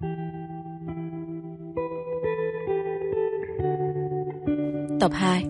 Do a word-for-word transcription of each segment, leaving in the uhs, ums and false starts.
Tập hai.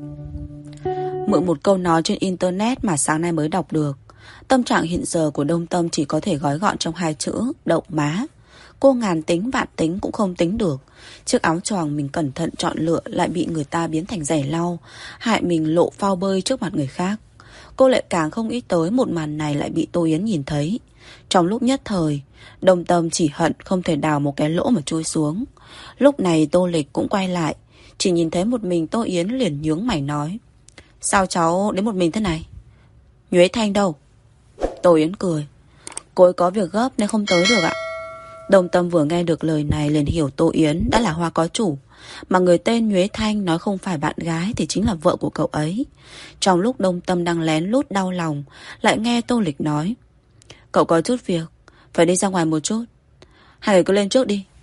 Mượn một câu nói trên internet mà sáng nay mới đọc được. Tâm trạng hiện giờ của Đông Tâm chỉ có thể gói gọn trong hai chữ đậu má. Cô ngàn tính vạn tính cũng không tính được. Chiếc áo choàng mình cẩn thận chọn lựa lại bị người ta biến thành giày lau, hại mình lộ phao bơi trước mặt người khác. Cô lại càng không nghĩ tới một màn này lại bị Tô Yến nhìn thấy. Trong lúc nhất thời, Đông Tâm chỉ hận không thể đào một cái lỗ mà chui xuống. Lúc này Tô Lịch cũng quay lại, chỉ nhìn thấy một mình Tô Yến liền nhướng mày nói: Sao cháu đến một mình thế này? Nhuế Thanh đâu? Tô Yến cười: Cô ấy có việc gấp nên không tới được ạ. Đông Tâm vừa nghe được lời này liền hiểu Tô Yến đã là hoa có chủ, mà người tên Nhuế Thanh nói không phải bạn gái thì chính là vợ của cậu ấy. Trong lúc Đông Tâm đang lén lút đau lòng, lại nghe Tô Lịch nói: Cậu có chút việc, phải đi ra ngoài một chút, hai người cứ lên trước đi.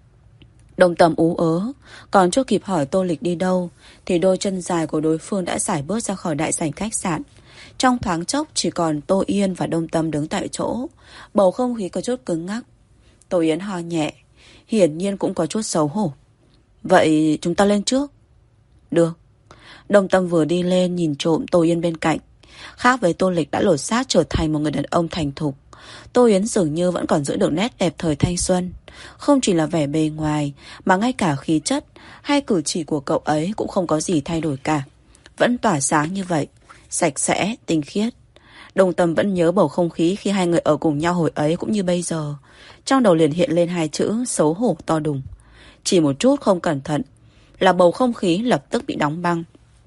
Đông Tâm ú ớ, còn chưa kịp hỏi Tô Lịch đi đâu thì đôi chân dài của đối phương đã sải bước ra khỏi đại sảnh khách sạn. Trong thoáng chốc chỉ còn Tô Yên và Đông Tâm đứng tại chỗ. Bầu không khí có chút cứng ngắc. Tô Yến ho nhẹ, hiển nhiên cũng có chút xấu hổ. Vậy chúng ta lên trước. Được. Đông Tâm vừa đi lên nhìn trộm Tô Yên bên cạnh. Khác với Tô Lịch đã lột xác trở thành một người đàn ông thành thục, Tô Yến dường như vẫn còn giữ được nét đẹp thời thanh xuân. Không chỉ là vẻ bề ngoài, mà ngay cả khí chất hay cử chỉ của cậu ấy cũng không có gì thay đổi cả. Vẫn tỏa sáng như vậy, sạch sẽ, tinh khiết. Đông Tâm vẫn nhớ bầu không khí khi hai người ở cùng nhau hồi ấy cũng như bây giờ. Trong đầu liền hiện lên hai chữ xấu hổ to đùng. Chỉ một chút không cẩn thận là bầu không khí lập tức bị đóng băng.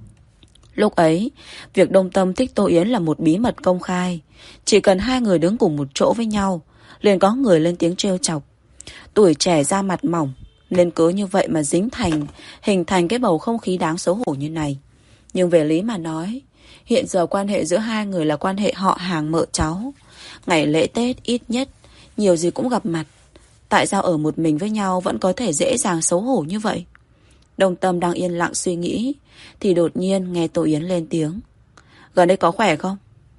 Lúc ấy, việc Đông Tâm thích Tô Yến là một bí mật công khai. Chỉ cần hai người đứng cùng một chỗ với nhau, liền có người lên tiếng trêu chọc. Tuổi trẻ da mặt mỏng, nên cứ như vậy mà dính thành, hình thành cái bầu không khí đáng xấu hổ như này. Nhưng về lý mà nói, hiện giờ quan hệ giữa hai người là quan hệ họ hàng mợ cháu. Ngày lễ Tết ít nhất, nhiều gì cũng gặp mặt. Tại sao ở một mình với nhau vẫn có thể dễ dàng xấu hổ như vậy? Đông Tâm đang yên lặng suy nghĩ thì đột nhiên nghe Tô Yến lên tiếng: Gần đây có khỏe không?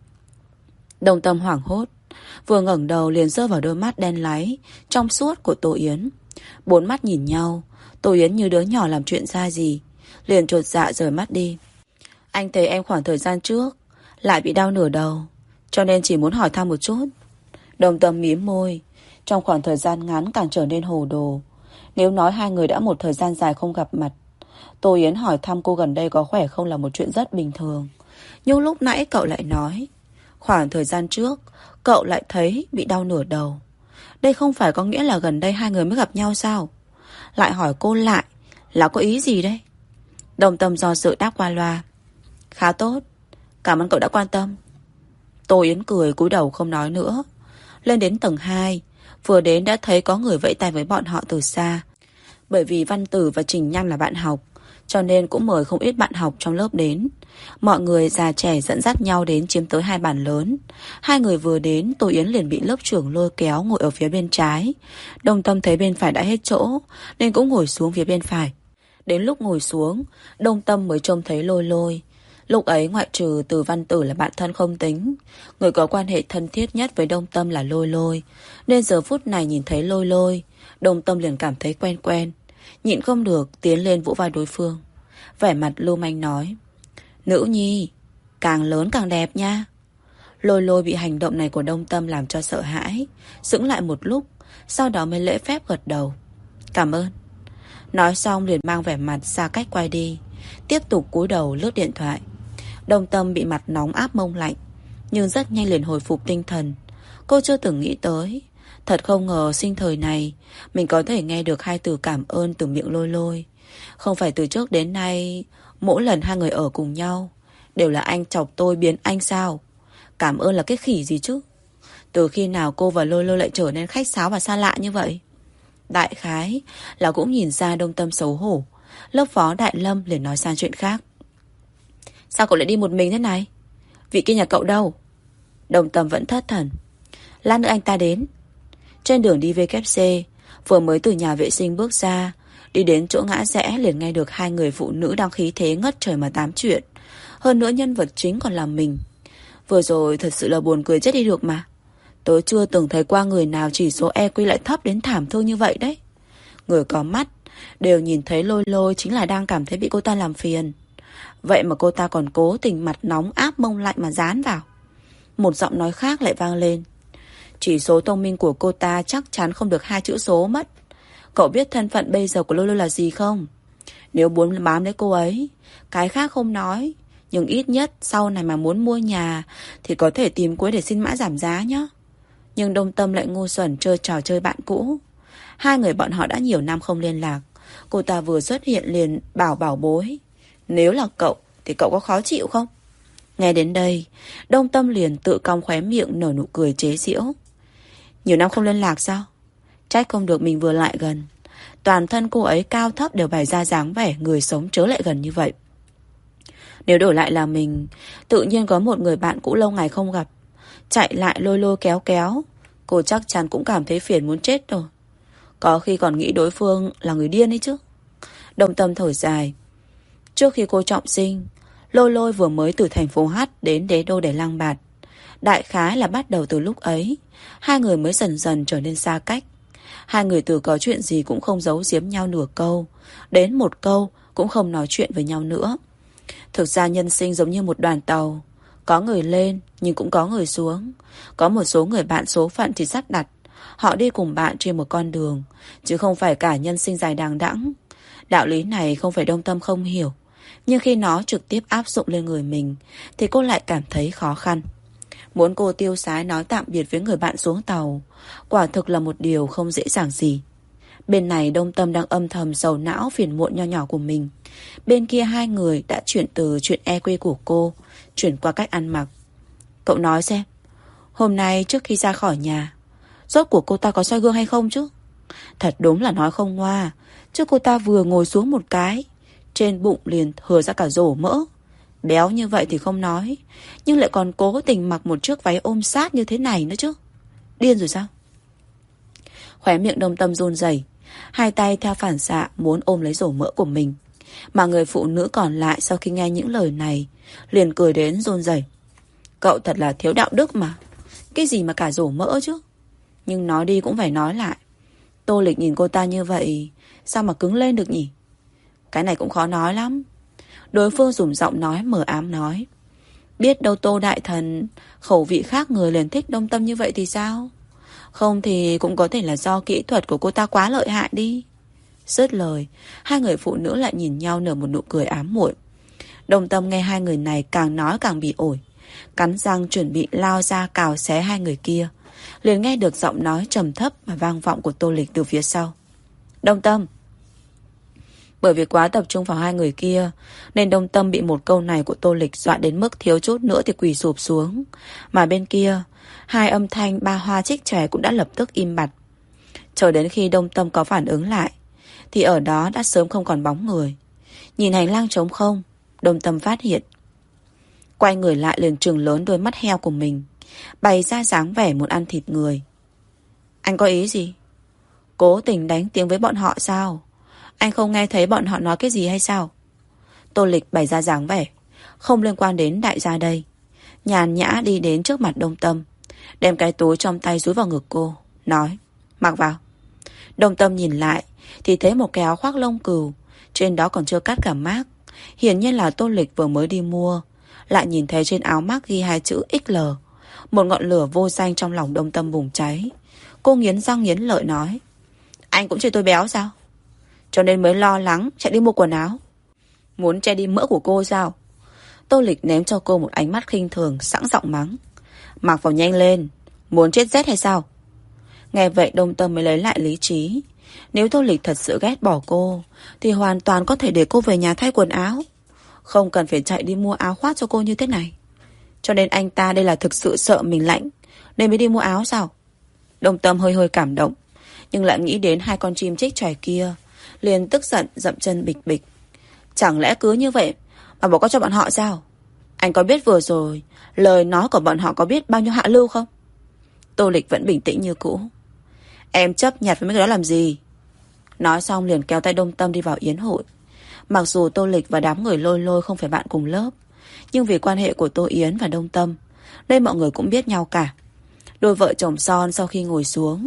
Đông Tâm hoảng hốt, vừa ngẩng đầu liền rơi vào đôi mắt đen láy trong suốt của Tô Yến. Bốn mắt nhìn nhau, Tô Yến như đứa nhỏ làm chuyện ra gì, liền chột dạ rời mắt đi. Anh thấy em khoảng thời gian trước lại bị đau nửa đầu, cho nên chỉ muốn hỏi thăm một chút. Đông Tâm mím môi, trong khoảng thời gian ngắn càng trở nên hồ đồ. Nếu nói hai người đã một thời gian dài không gặp mặt, Tô Yến hỏi thăm cô gần đây có khỏe không là một chuyện rất bình thường. Nhưng lúc nãy cậu lại nói khoảng thời gian trước cậu lại thấy bị đau nửa đầu. Đây không phải có nghĩa là gần đây hai người mới gặp nhau sao? Lại hỏi cô lại là có ý gì đấy? Đông Tâm do dự đáp qua loa: Khá tốt, cảm ơn cậu đã quan tâm. Tô Yến cười cúi đầu không nói nữa. Lên đến tầng hai, vừa đến đã thấy có người vẫy tay với bọn họ từ xa. Bởi vì Văn Tử và Trình Nham là bạn học, cho nên cũng mời không ít bạn học trong lớp đến. Mọi người già trẻ dẫn dắt nhau đến chiếm tới hai bàn lớn. Hai người vừa đến, Tô Yến liền bị lớp trưởng lôi kéo ngồi ở phía bên trái. Đông Tâm thấy bên phải đã hết chỗ nên cũng ngồi xuống phía bên phải. Đến lúc ngồi xuống, Đông Tâm mới trông thấy Lôi Lôi. Lúc ấy ngoại trừ Từ Văn Tử là bạn thân không tính, người có quan hệ thân thiết nhất với Đông Tâm là Lôi Lôi. Nên giờ phút này nhìn thấy Lôi Lôi, Đông Tâm liền cảm thấy quen quen, nhịn không được tiến lên vỗ vai đối phương. Vẻ mặt lưu manh nói: Nữ nhi, càng lớn càng đẹp nha. Lôi Lôi bị hành động này của Đông Tâm làm cho sợ hãi, sững lại một lúc, sau đó mới lễ phép gật đầu: Cảm ơn. Nói xong liền mang vẻ mặt xa cách quay đi, tiếp tục cúi đầu lướt điện thoại. Đông Tâm bị mặt nóng áp mông lạnh, nhưng rất nhanh liền hồi phục tinh thần. Cô chưa từng nghĩ tới, thật không ngờ sinh thời này mình có thể nghe được hai từ cảm ơn từ miệng Lôi Lôi. Không phải từ trước đến nay mỗi lần hai người ở cùng nhau đều là anh chọc tôi biến anh sao? Cảm ơn là cái khỉ gì chứ? Từ khi nào cô và Lôi Lôi lại trở nên khách sáo và xa lạ như vậy? Đại khái là cũng nhìn ra Đông Tâm xấu hổ. Lớp phó Đại Lâm liền nói sang chuyện khác: Sao cậu lại đi một mình thế này? Vị kia nhà cậu đâu? Đông Tâm vẫn thất thần: Lát nữa anh ta đến. Trên đường đi vê kép xê, vừa mới từ nhà vệ sinh bước ra, đi đến chỗ ngã rẽ liền nghe được hai người phụ nữ đang khí thế ngất trời mà tám chuyện. Hơn nữa nhân vật chính còn là mình. Vừa rồi thật sự là buồn cười chết đi được mà. Tớ chưa từng thấy qua người nào chỉ số e quy lại thấp đến thảm thương như vậy đấy. Người có mắt đều nhìn thấy Lôi Lôi chính là đang cảm thấy bị cô ta làm phiền. Vậy mà cô ta còn cố tình mặt nóng áp mông lạnh mà dán vào. Một giọng nói khác lại vang lên. Chỉ số thông minh của cô ta chắc chắn không được hai chữ số mất. Cậu biết thân phận bây giờ của Lôi Lôi là gì không? Nếu muốn bám lấy cô ấy, cái khác không nói, nhưng ít nhất sau này mà muốn mua nhà thì có thể tìm cô ấy để xin mã giảm giá nhé. Nhưng Đông Tâm lại ngu xuẩn chơi trò chơi bạn cũ. Hai người bọn họ đã nhiều năm không liên lạc. Cô ta vừa xuất hiện liền bảo bảo bối. Nếu là cậu thì cậu có khó chịu không? Nghe đến đây, Đông Tâm liền tự cong khóe miệng nở nụ cười chế giễu. Nhiều năm không liên lạc sao? Trách không được mình vừa lại gần. Toàn thân cô ấy cao thấp đều bày ra dáng vẻ người sống chớ lại gần như vậy. Nếu đổi lại là mình, tự nhiên có một người bạn cũ lâu ngày không gặp, chạy lại lôi lôi kéo kéo, cô chắc chắn cũng cảm thấy phiền muốn chết rồi. Có khi còn nghĩ đối phương là người điên ấy chứ. Đông Tâm thở dài. Trước khi cô trọng sinh, Lôi Lôi vừa mới từ thành phố H đến đế đô để lang bạt. Đại khái là bắt đầu từ lúc ấy, hai người mới dần dần trở nên xa cách. Hai người từ có chuyện gì cũng không giấu giếm nhau nửa câu, đến một câu cũng không nói chuyện với nhau nữa. Thực ra nhân sinh giống như một đoàn tàu, có người lên nhưng cũng có người xuống. Có một số người bạn số phận thì sắp đặt, họ đi cùng bạn trên một con đường, chứ không phải cả nhân sinh dài đằng đẵng. Đạo lý này không phải Đông Tâm không hiểu, nhưng khi nó trực tiếp áp dụng lên người mình thì cô lại cảm thấy khó khăn. Muốn cô tiêu sái nói tạm biệt với người bạn xuống tàu, quả thực là một điều không dễ dàng gì. Bên này Đông Tâm đang âm thầm sầu não phiền muộn nho nhỏ của mình. Bên kia hai người đã chuyển từ chuyện e quy của cô chuyển qua cách ăn mặc. Cậu nói xem, hôm nay trước khi ra khỏi nhà, rốt cuộc cô ta có soi gương hay không chứ? Thật đúng là nói không ngoa, chứ cô ta vừa ngồi xuống một cái, trên bụng liền hở ra cả rổ mỡ. Béo như vậy thì không nói, nhưng lại còn cố tình mặc một chiếc váy ôm sát như thế này nữa chứ. Điên rồi sao? Khóe miệng Đông Tâm run rẩy, hai tay theo phản xạ muốn ôm lấy rổ mỡ của mình. Mà người phụ nữ còn lại sau khi nghe những lời này liền cười đến run rẩy. Cậu thật là thiếu đạo đức mà. Cái gì mà cả rổ mỡ chứ? Nhưng nói đi cũng phải nói lại. Tô Lịch nhìn cô ta như vậy, sao mà cứng lên được nhỉ? Cái này cũng khó nói lắm. Đối phương dùng giọng nói mờ ám nói. Biết đâu Tô Đại Thần khẩu vị khác người liền thích Đông Tâm như vậy thì sao? Không thì cũng có thể là do kỹ thuật của cô ta quá lợi hại đi. Dứt lời, hai người phụ nữ lại nhìn nhau nở một nụ cười ám muội. Đông Tâm nghe hai người này càng nói càng bị ổi, cắn răng chuẩn bị lao ra cào xé hai người kia, liền nghe được giọng nói trầm thấp và vang vọng của Tô Lịch từ phía sau. Đông Tâm. Bởi vì quá tập trung vào hai người kia nên Đông Tâm bị một câu này của Tô Lịch dọa đến mức thiếu chút nữa thì quỳ sụp xuống. Mà bên kia, hai âm thanh ba hoa trích trẻ cũng đã lập tức im bặt. Chờ đến khi Đông Tâm có phản ứng lại thì ở đó đã sớm không còn bóng người. Nhìn hành lang trống không, Đông Tâm phát hiện. Quay người lại liền trừng lớn đôi mắt heo của mình, bày ra dáng vẻ muốn ăn thịt người. Anh có ý gì? Cố tình đánh tiếng với bọn họ sao? Anh không nghe thấy bọn họ nói cái gì hay sao? Tô Lịch bày ra dáng vẻ không liên quan đến đại gia đây, nhàn nhã đi đến trước mặt Đông Tâm, đem cái túi trong tay dúi vào ngực cô, nói, mặc vào. Đông Tâm nhìn lại thì thấy một cái áo khoác lông cừu, trên đó còn chưa cắt cả mác, hiển nhiên là Tô Lịch vừa mới đi mua. Lại nhìn thấy trên áo mác ghi hai chữ ích lờ. Một ngọn lửa vô danh trong lòng Đông Tâm bùng cháy. Cô nghiến răng nghiến lợi nói, anh cũng chê tôi béo sao? Cho nên mới lo lắng chạy đi mua quần áo, muốn che đi mỡ của cô sao? Tô Lịch ném cho cô một ánh mắt khinh thường, sẵn giọng mắng, mặc vào nhanh lên, muốn chết rét hay sao? Nghe vậy Đông Tâm mới lấy lại lý trí. Nếu Tô Lịch thật sự ghét bỏ cô thì hoàn toàn có thể để cô về nhà thay quần áo, không cần phải chạy đi mua áo khoác cho cô như thế này. Cho nên anh ta đây là thực sự sợ mình lạnh nên mới đi mua áo sao? Đông Tâm hơi hơi cảm động, nhưng lại nghĩ đến hai con chim chích chòe kia, liền tức giận dậm chân bịch bịch. Chẳng lẽ cứ như vậy mà bỏ qua cho bọn họ sao? Anh có biết vừa rồi lời nói của bọn họ có biết bao nhiêu hạ lưu không? Tô Lịch vẫn bình tĩnh như cũ. Em chấp nhặt với mấy cái đó làm gì? Nói xong liền kéo tay Đông Tâm đi vào yến hội. Mặc dù Tô Lịch và đám người Lôi Lôi không phải bạn cùng lớp, nhưng vì quan hệ của Tô Yến và Đông Tâm nên mọi người cũng biết nhau cả. Đôi vợ chồng son sau khi ngồi xuống,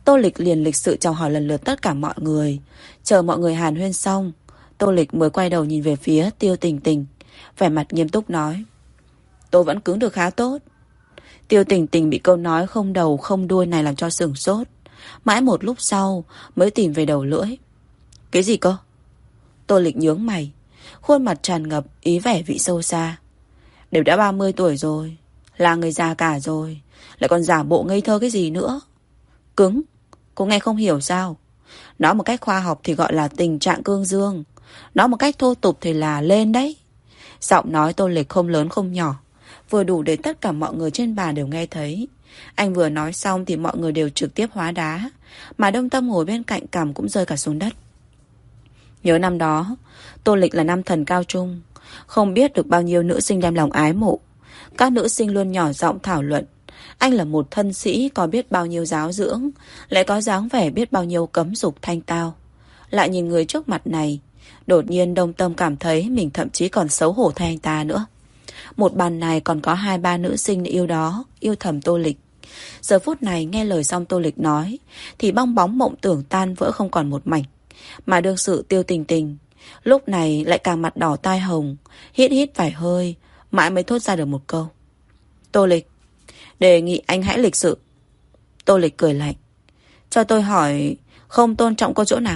Tô Lịch liền lịch sự chào hỏi lần lượt tất cả mọi người. Chờ mọi người hàn huyên xong, Tô Lịch mới quay đầu nhìn về phía Tiêu Tình Tình, vẻ mặt nghiêm túc nói: tôi vẫn cứng được khá tốt. Tiêu Tình Tình bị câu nói không đầu không đuôi này làm cho sửng sốt. Mãi một lúc sau mới tìm về đầu lưỡi. Cái gì cơ? Tô Lịch nhướng mày, khuôn mặt tràn ngập ý vẻ vị sâu xa. Đều đã ba mươi tuổi rồi, là người già cả rồi, lại còn giả bộ ngây thơ cái gì nữa. Cứng, cô nghe không hiểu sao? Nói một cách khoa học thì gọi là tình trạng cương dương, nói một cách thô tục thì là lên đấy. Giọng nói Tô Lịch không lớn không nhỏ, vừa đủ để tất cả mọi người trên bàn đều nghe thấy. Anh vừa nói xong thì mọi người đều trực tiếp hóa đá, mà Đông Tâm ngồi bên cạnh cằm cũng rơi cả xuống đất. Nhớ năm đó, Tô Lịch là nam thần cao trung, không biết được bao nhiêu nữ sinh đem lòng ái mộ. Các nữ sinh luôn nhỏ giọng thảo luận anh là một thân sĩ có biết bao nhiêu giáo dưỡng, lại có dáng vẻ biết bao nhiêu cấm dục thanh tao. Lại nhìn người trước mặt này, đột nhiên Đông Tâm cảm thấy mình thậm chí còn xấu hổ thay anh ta nữa. Một bàn này còn có hai ba nữ sinh yêu đó, yêu thầm Tô Lịch. Giờ phút này nghe lời xong Tô Lịch nói thì bong bóng mộng tưởng tan vỡ không còn một mảnh. Mà đương sự Tiêu Tình Tình lúc này lại càng mặt đỏ tai hồng, hít hít vài hơi, mãi mới thốt ra được một câu: Tô Lịch, đề nghị anh hãy lịch sự. Tô Lịch cười lạnh: cho tôi hỏi, không tôn trọng cô chỗ nào?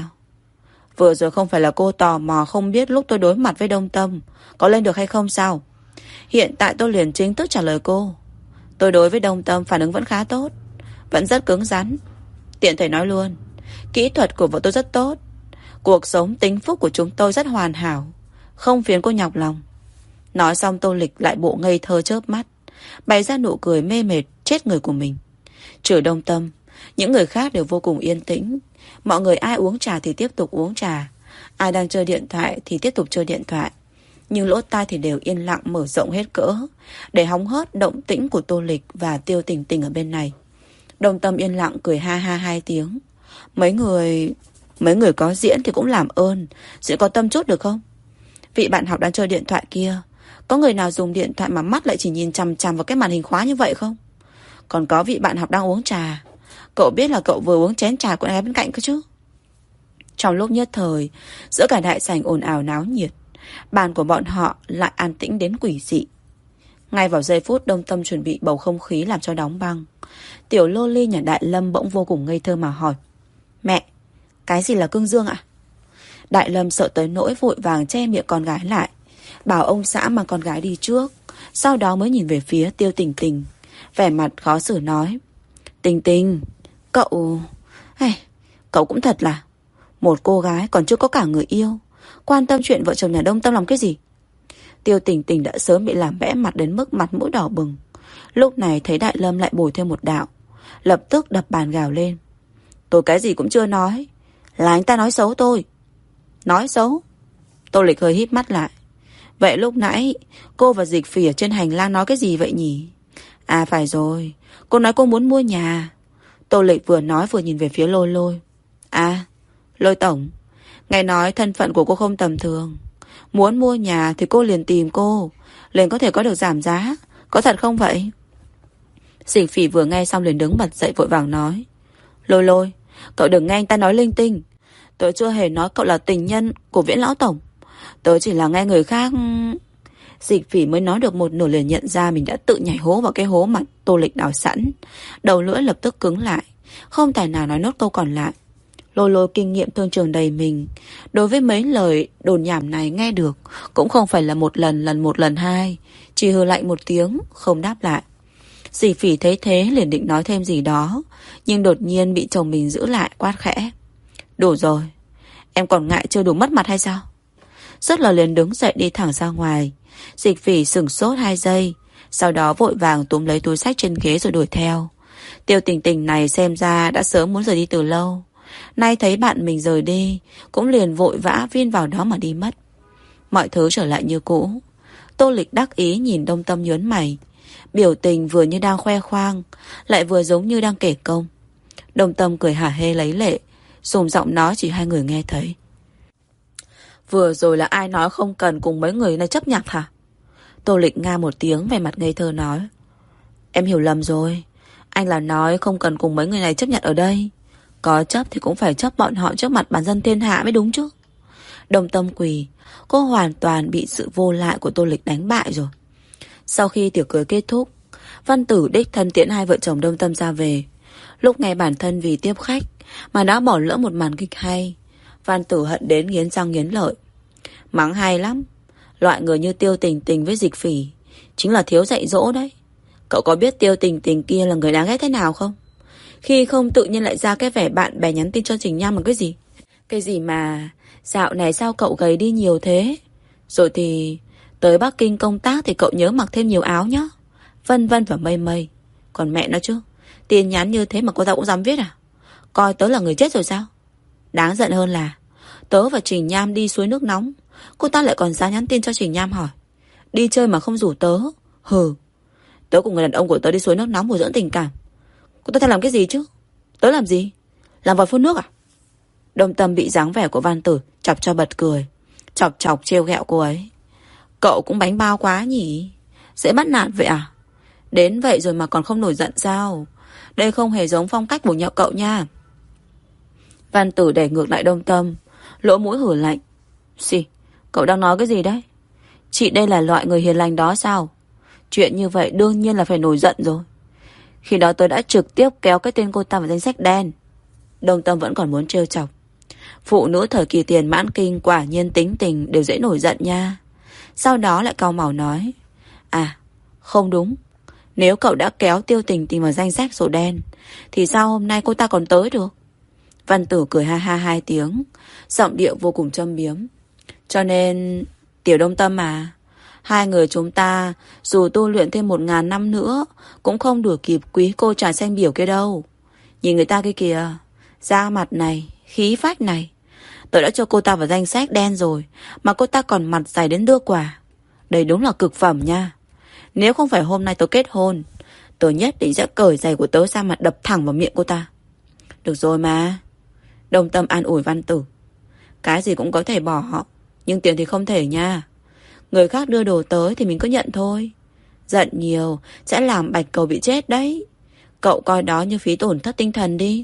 Vừa rồi không phải là cô tò mò không biết lúc tôi đối mặt với Đông Tâm có lên được hay không sao? Hiện tại tôi liền chính thức trả lời cô. Tôi đối với Đông Tâm phản ứng vẫn khá tốt, vẫn rất cứng rắn. Tiện thể nói luôn, kỹ thuật của vợ tôi rất tốt, cuộc sống tính phúc của chúng tôi rất hoàn hảo, không phiền cô nhọc lòng. Nói xong Tô Lịch lại bộ ngây thơ chớp mắt, bày ra nụ cười mê mệt chết người của mình. Trừ Đông Tâm, những người khác đều vô cùng yên tĩnh. Mọi người ai uống trà thì tiếp tục uống trà, ai đang chơi điện thoại thì tiếp tục chơi điện thoại. Nhưng lỗ tai thì đều yên lặng mở rộng hết cỡ, để hóng hớt động tĩnh của Tô Lịch và Tiêu Tình Tình ở bên này. Đông Tâm yên lặng cười ha ha hai tiếng. Mấy người... Mấy người có diễn thì cũng làm ơn sẽ có tâm chút được không? Vị bạn học đang chơi điện thoại kia, có người nào dùng điện thoại mà mắt lại chỉ nhìn chằm chằm vào cái màn hình khóa như vậy không? Còn có vị bạn học đang uống trà, cậu biết là cậu vừa uống chén trà của em bên cạnh cơ chứ? Trong lúc nhất thời, giữa cả đại sảnh ồn ào náo nhiệt, bàn của bọn họ lại an tĩnh đến quỷ dị. Ngay vào giây phút Đông Tâm chuẩn bị bầu không khí làm cho đóng băng, tiểu lô ly nhà Đại Lâm bỗng vô cùng ngây thơ mà hỏi: Mẹ, cái gì là cương dương ạ? Đại Lâm sợ tới nỗi vội vàng che miệng con gái lại, bảo ông xã mang con gái đi trước, sau đó mới nhìn về phía Tiêu Tình Tình, vẻ mặt khó xử nói: Tình Tình, cậu... Hey, cậu cũng thật là một cô gái còn chưa có cả người yêu, quan tâm chuyện vợ chồng nhà Đông Tâm làm cái gì? Tiêu Tình Tình đã sớm bị làm bẽ mặt đến mức mặt mũi đỏ bừng. Lúc này thấy Đại Lâm lại bồi thêm một đạo, lập tức đập bàn gào lên: Tôi cái gì cũng chưa nói, là anh ta nói xấu tôi. Nói xấu? Tô Lịch hơi híp mắt lại. Vậy lúc nãy cô và Dịch Phỉ ở trên hành lang nói cái gì vậy nhỉ? À phải rồi, cô nói cô muốn mua nhà. Tô Lịch vừa nói vừa nhìn về phía Lôi Lôi. À, Lôi tổng, nghe nói thân phận của cô không tầm thường, muốn mua nhà thì cô liền tìm cô, liền có thể có được giảm giá, có thật không vậy? Dịch Phỉ vừa nghe xong liền đứng bật dậy vội vàng nói: Lôi Lôi, cậu đừng nghe anh ta nói linh tinh. Tớ chưa hề nói cậu là tình nhân của Viễn lão tổng, tớ chỉ là nghe người khác. Dịch Phỉ mới nói được một nửa liền nhận ra mình đã tự nhảy hố vào cái hố mà Tô Lịch đào sẵn. Đầu lưỡi lập tức cứng lại, không tài nào nói nốt câu còn lại. Lôi Lôi kinh nghiệm thương trường đầy mình, đối với mấy lời đồn nhảm này nghe được cũng không phải là một lần lần một lần hai, chỉ hừ lạnh một tiếng không đáp lại. Dịch Phỉ thấy thế liền định nói thêm gì đó, nhưng đột nhiên bị chồng mình giữ lại quát khẽ: Đủ rồi, em còn ngại chưa đủ mất mặt hay sao? Rất là liền đứng dậy đi thẳng ra ngoài. Dịch Phỉ sửng sốt hai giây, sau đó vội vàng túm lấy túi xách trên ghế rồi đuổi theo. Tiêu Tình Tình này xem ra đã sớm muốn rời đi từ lâu, nay thấy bạn mình rời đi cũng liền vội vã viên vào đó mà đi mất. Mọi thứ trở lại như cũ. Tô Lịch đắc ý nhìn Đông Tâm nhớn mày, biểu tình vừa như đang khoe khoang, lại vừa giống như đang kể công. Đông Tâm cười hả hê lấy lệ, dùng giọng nói chỉ hai người nghe thấy: Vừa rồi là ai nói không cần cùng mấy người này chấp nhặt hả? Tô Lịch nga một tiếng vẻ mặt ngây thơ nói: Em hiểu lầm rồi, anh là nói không cần cùng mấy người này chấp nhận ở đây, Có chấp thì cũng phải chấp bọn họ trước mặt bản dân thiên hạ mới đúng chứ. Đồng Tâm quỳ. Cô hoàn toàn bị sự vô lại của Tô Lịch đánh bại rồi. Sau khi tiệc cưới kết thúc, Văn Tử đích thân tiễn hai vợ chồng Đông Tâm ra về. Lúc nghe bản thân vì tiếp khách mà đã bỏ lỡ một màn kịch hay, Văn Tử hận đến nghiến răng nghiến lợi. Mắng hay lắm. Loại người như Tiêu Tình Tình với Dịch Phỉ chính là thiếu dạy dỗ đấy. Cậu có biết Tiêu Tình Tình kia là người đáng ghét thế nào không? Khi không tự nhiên lại ra cái vẻ bạn bè nhắn tin cho Trình Nham bằng cái gì? Cái gì mà dạo này sao cậu gầy đi nhiều thế? Rồi thì tới Bắc Kinh công tác thì cậu nhớ mặc thêm nhiều áo nhá. Vân vân và mây mây. Còn mẹ nó chứ, tin nhắn như thế mà cô ta cũng dám viết à? Coi tớ là người chết rồi sao? Đáng giận hơn là tớ và Trình Nham đi suối nước nóng, cô ta lại còn dám nhắn tin cho Trình Nham hỏi đi chơi mà không rủ tớ. Hừ. Tớ cùng người đàn ông của tớ đi suối nước nóng bồi dưỡng tình cảm, cô ta theo làm cái gì chứ? Tớ làm gì? Làm vòi phun nước à? Đông Tâm bị dáng vẻ của Văn Tử chọc cho bật cười, chọc chọc trêu ghẹo cô ấy. Cậu cũng bánh bao quá nhỉ? Dễ bắt nạt vậy à? Đến vậy rồi mà còn không nổi giận sao? Đây không hề giống phong cách bổ nhậu cậu nha. Văn Tử đẩy ngược lại Đông Tâm, lỗ mũi hử lạnh. Xì, cậu đang nói cái gì đấy? Chị đây là loại người hiền lành đó sao? Chuyện như vậy đương nhiên là phải nổi giận rồi. Khi đó tôi đã trực tiếp kéo cái tên cô ta vào danh sách đen. Đông Tâm vẫn còn muốn trêu chọc. Phụ nữ thời kỳ tiền mãn kinh quả nhiên tính tình đều dễ nổi giận nha. Sau đó lại cau mày nói. À, không đúng. Nếu cậu đã kéo Tiêu Tình Tình vào danh sách sổ đen thì sao hôm nay cô ta còn tới được? Văn Tử cười ha ha hai tiếng, giọng điệu vô cùng châm biếm. Cho nên, Tiểu Đông Tâm à, hai người chúng ta dù tu luyện thêm một ngàn năm nữa cũng không đuổi kịp quý cô trà xanh biểu kia đâu. Nhìn người ta kia kìa, da mặt này, khí phách này. Tớ đã cho cô ta vào danh sách đen rồi mà cô ta còn mặt dày đến đưa quà. Đây đúng là cực phẩm nha. Nếu không phải hôm nay tớ kết hôn, tớ nhất định sẽ cởi giày của tớ ra mặt đập thẳng vào miệng cô ta. Được rồi mà. Đông Tâm an ủi Văn Tử. Cái gì cũng có thể bỏ họ, nhưng tiền thì không thể nha. Người khác đưa đồ tới thì mình cứ nhận thôi. Giận nhiều sẽ làm bạch cầu bị chết đấy. Cậu coi đó như phí tổn thất tinh thần đi.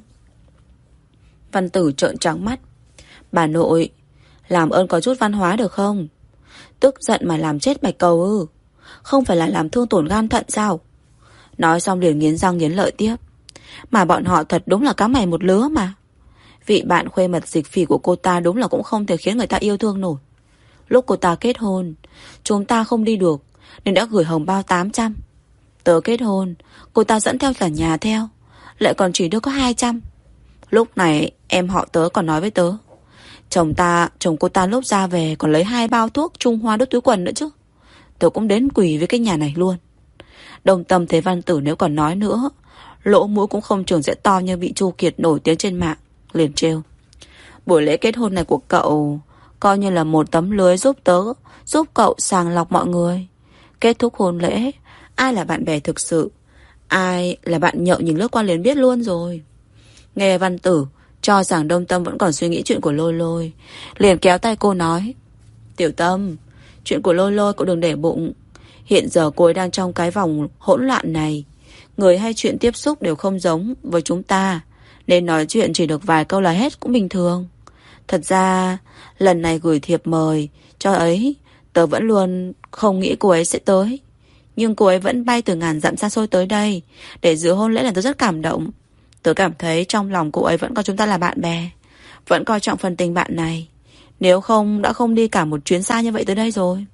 Văn Tử trợn trắng mắt. Bà nội, làm ơn có chút văn hóa được không? Tức giận mà làm chết bạch cầu ư? Không phải là làm thương tổn gan thận sao? Nói xong liền nghiến răng nghiến lợi tiếp. Mà bọn họ thật đúng là cá mày một lứa mà. Vị bạn khuê mật Dịch Phỉ của cô ta đúng là cũng không thể khiến người ta yêu thương nổi. Lúc cô ta kết hôn, chúng ta không đi được nên đã gửi hồng bao tám trăm. Tớ kết hôn, cô ta dẫn theo cả nhà theo, lại còn chỉ đưa có hai trăm. Lúc này em họ tớ còn nói với tớ, Chồng ta, chồng cô ta lúc ra về còn lấy hai bao thuốc Trung Hoa đốt túi quần nữa chứ. Tớ cũng đến quỷ với cái nhà này luôn. Đồng Tâm thấy Văn Tử nếu còn nói nữa, lỗ mũi cũng không trường sẽ to như vị Chu Kiệt nổi tiếng trên mạng. Liền trêu. Buổi lễ kết hôn này của cậu coi như là một tấm lưới giúp tớ, giúp cậu sàng lọc mọi người. Kết thúc hôn lễ, ai là bạn bè thực sự, ai là bạn nhậu nhìn lướt qua liền biết luôn rồi. Nghe Văn Tử cho rằng Đông Tâm vẫn còn suy nghĩ chuyện của Lôi Lôi, liền kéo tay cô nói. Tiểu Tâm, chuyện của Lôi Lôi cậu đừng để bụng. Hiện giờ cô ấy đang trong cái vòng hỗn loạn này, người hay chuyện tiếp xúc đều không giống với chúng ta, nên nói chuyện chỉ được vài câu là hết cũng bình thường. Thật ra lần này gửi thiệp mời cho ấy, tớ vẫn luôn không nghĩ cô ấy sẽ tới, nhưng cô ấy vẫn bay từ ngàn dặm xa xôi tới đây để dự hôn lễ, là tớ rất cảm động. Tớ cảm thấy trong lòng cô ấy vẫn coi chúng ta là bạn bè, vẫn coi trọng phần tình bạn này. Nếu không đã không đi cả một chuyến xa như vậy tới đây rồi.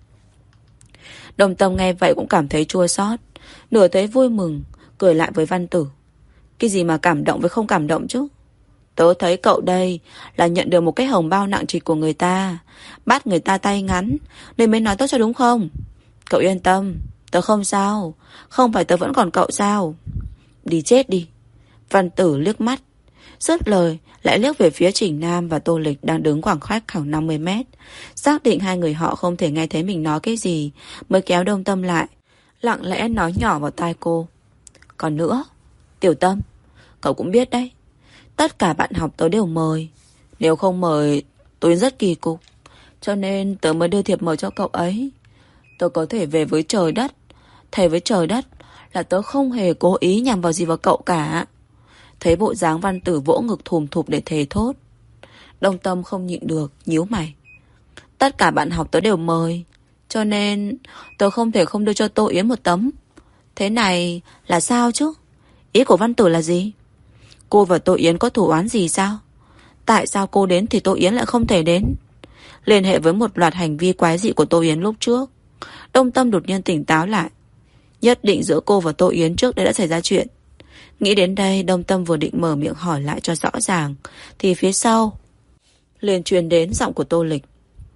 Đồng Tâm nghe vậy cũng cảm thấy chua xót, nửa thấy vui mừng, cười lại với Văn Tử. Cái gì mà cảm động với không cảm động chứ? Tớ thấy cậu đây là nhận được một cái hồng bao nặng trịch của người ta, bắt người ta tay ngắn nên mới nói tốt cho đúng không? Cậu yên tâm, tớ không sao. Không phải tớ vẫn còn cậu sao? Đi chết đi. Văn Tử liếc mắt, dứt lời lại liếc về phía Trình Nam và Tô Lịch đang đứng khoảng cách khoảng năm mươi mét. Xác định hai người họ không thể nghe thấy mình nói cái gì, mới kéo Đông Tâm lại, lặng lẽ nói nhỏ vào tai cô. Còn nữa, Tiểu Tâm, cậu cũng biết đấy, tất cả bạn học tớ đều mời. Nếu không mời, tôi rất kỳ cục. Cho nên tớ mới đưa thiệp mời cho cậu ấy. Tớ có thể về với trời đất, thề với trời đất là tớ không hề cố ý nhằm vào gì vào cậu cả. Thấy bộ dáng Văn Tử vỗ ngực thùm thụp để thề thốt, Đông Tâm không nhịn được, nhíu mày. Tất cả bạn học tớ đều mời, cho nên tớ không thể không đưa cho Tô Yến một tấm. Thế này là sao chứ? Ý của Văn Tử là gì? Cô và Tô Yến có thủ oán gì sao? Tại sao cô đến thì Tô Yến lại không thể đến? Liên hệ với một loạt hành vi quái dị của Tô Yến lúc trước, Đông Tâm đột nhiên tỉnh táo lại. Nhất định giữa cô và Tô Yến trước đây đã xảy ra chuyện. Nghĩ đến đây, Đông Tâm vừa định mở miệng hỏi lại cho rõ ràng, thì phía sau liền truyền đến giọng của Tô Lịch.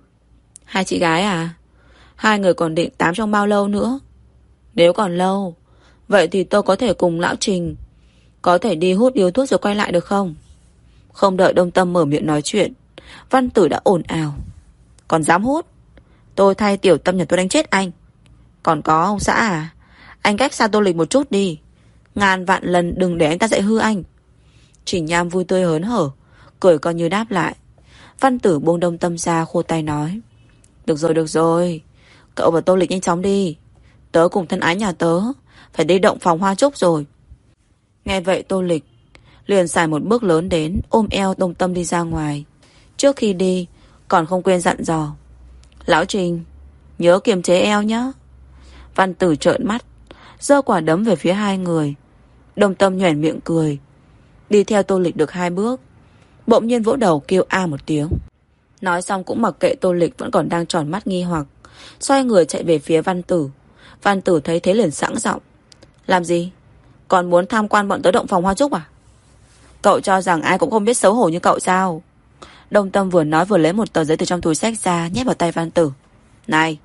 Hai chị gái à? Hai người còn định tám trong bao lâu nữa? Nếu còn lâu, vậy thì tôi có thể cùng lão Trình có thể đi hút điếu thuốc rồi quay lại được không? Không đợi Đông Tâm mở miệng nói chuyện, Văn Tử đã ồn ào. Còn dám hút? Tôi thay tiểu Tâm nhà tôi đánh chết anh. Còn có ông xã à? Anh cách xa Tô Lịch một chút đi. Ngàn vạn lần đừng để anh ta dạy hư anh. Trình Nham vui tươi hớn hở, cười coi như đáp lại. Văn Tử buông Đông Tâm ra, khô tay nói. Được rồi, được rồi. Cậu và Tô Lịch nhanh chóng đi. Tớ cùng thân ái nhà tớ phải đi động phòng hoa trúc rồi. Nghe vậy Tô Lịch liền xài một bước lớn đến, ôm eo Đông Tâm đi ra ngoài. Trước khi đi còn không quên dặn dò. Lão Trình, nhớ kiềm chế eo nhé. Văn Tử trợn mắt, giơ quả đấm về phía hai người. Đông Tâm nhoẻn miệng cười, đi theo Tô Lịch được hai bước, bỗng nhiên vỗ đầu kêu a một tiếng. Nói xong cũng mặc kệ Tô Lịch vẫn còn đang tròn mắt nghi hoặc, xoay người chạy về phía Văn Tử. Văn Tử thấy thế liền sẵn giọng. Làm gì? Còn muốn tham quan bọn tớ động phòng hoa trúc à? Cậu cho rằng ai cũng không biết xấu hổ như cậu sao? Đông Tâm vừa nói vừa lấy một tờ giấy từ trong túi xách ra, nhét vào tay Văn Tử. Này,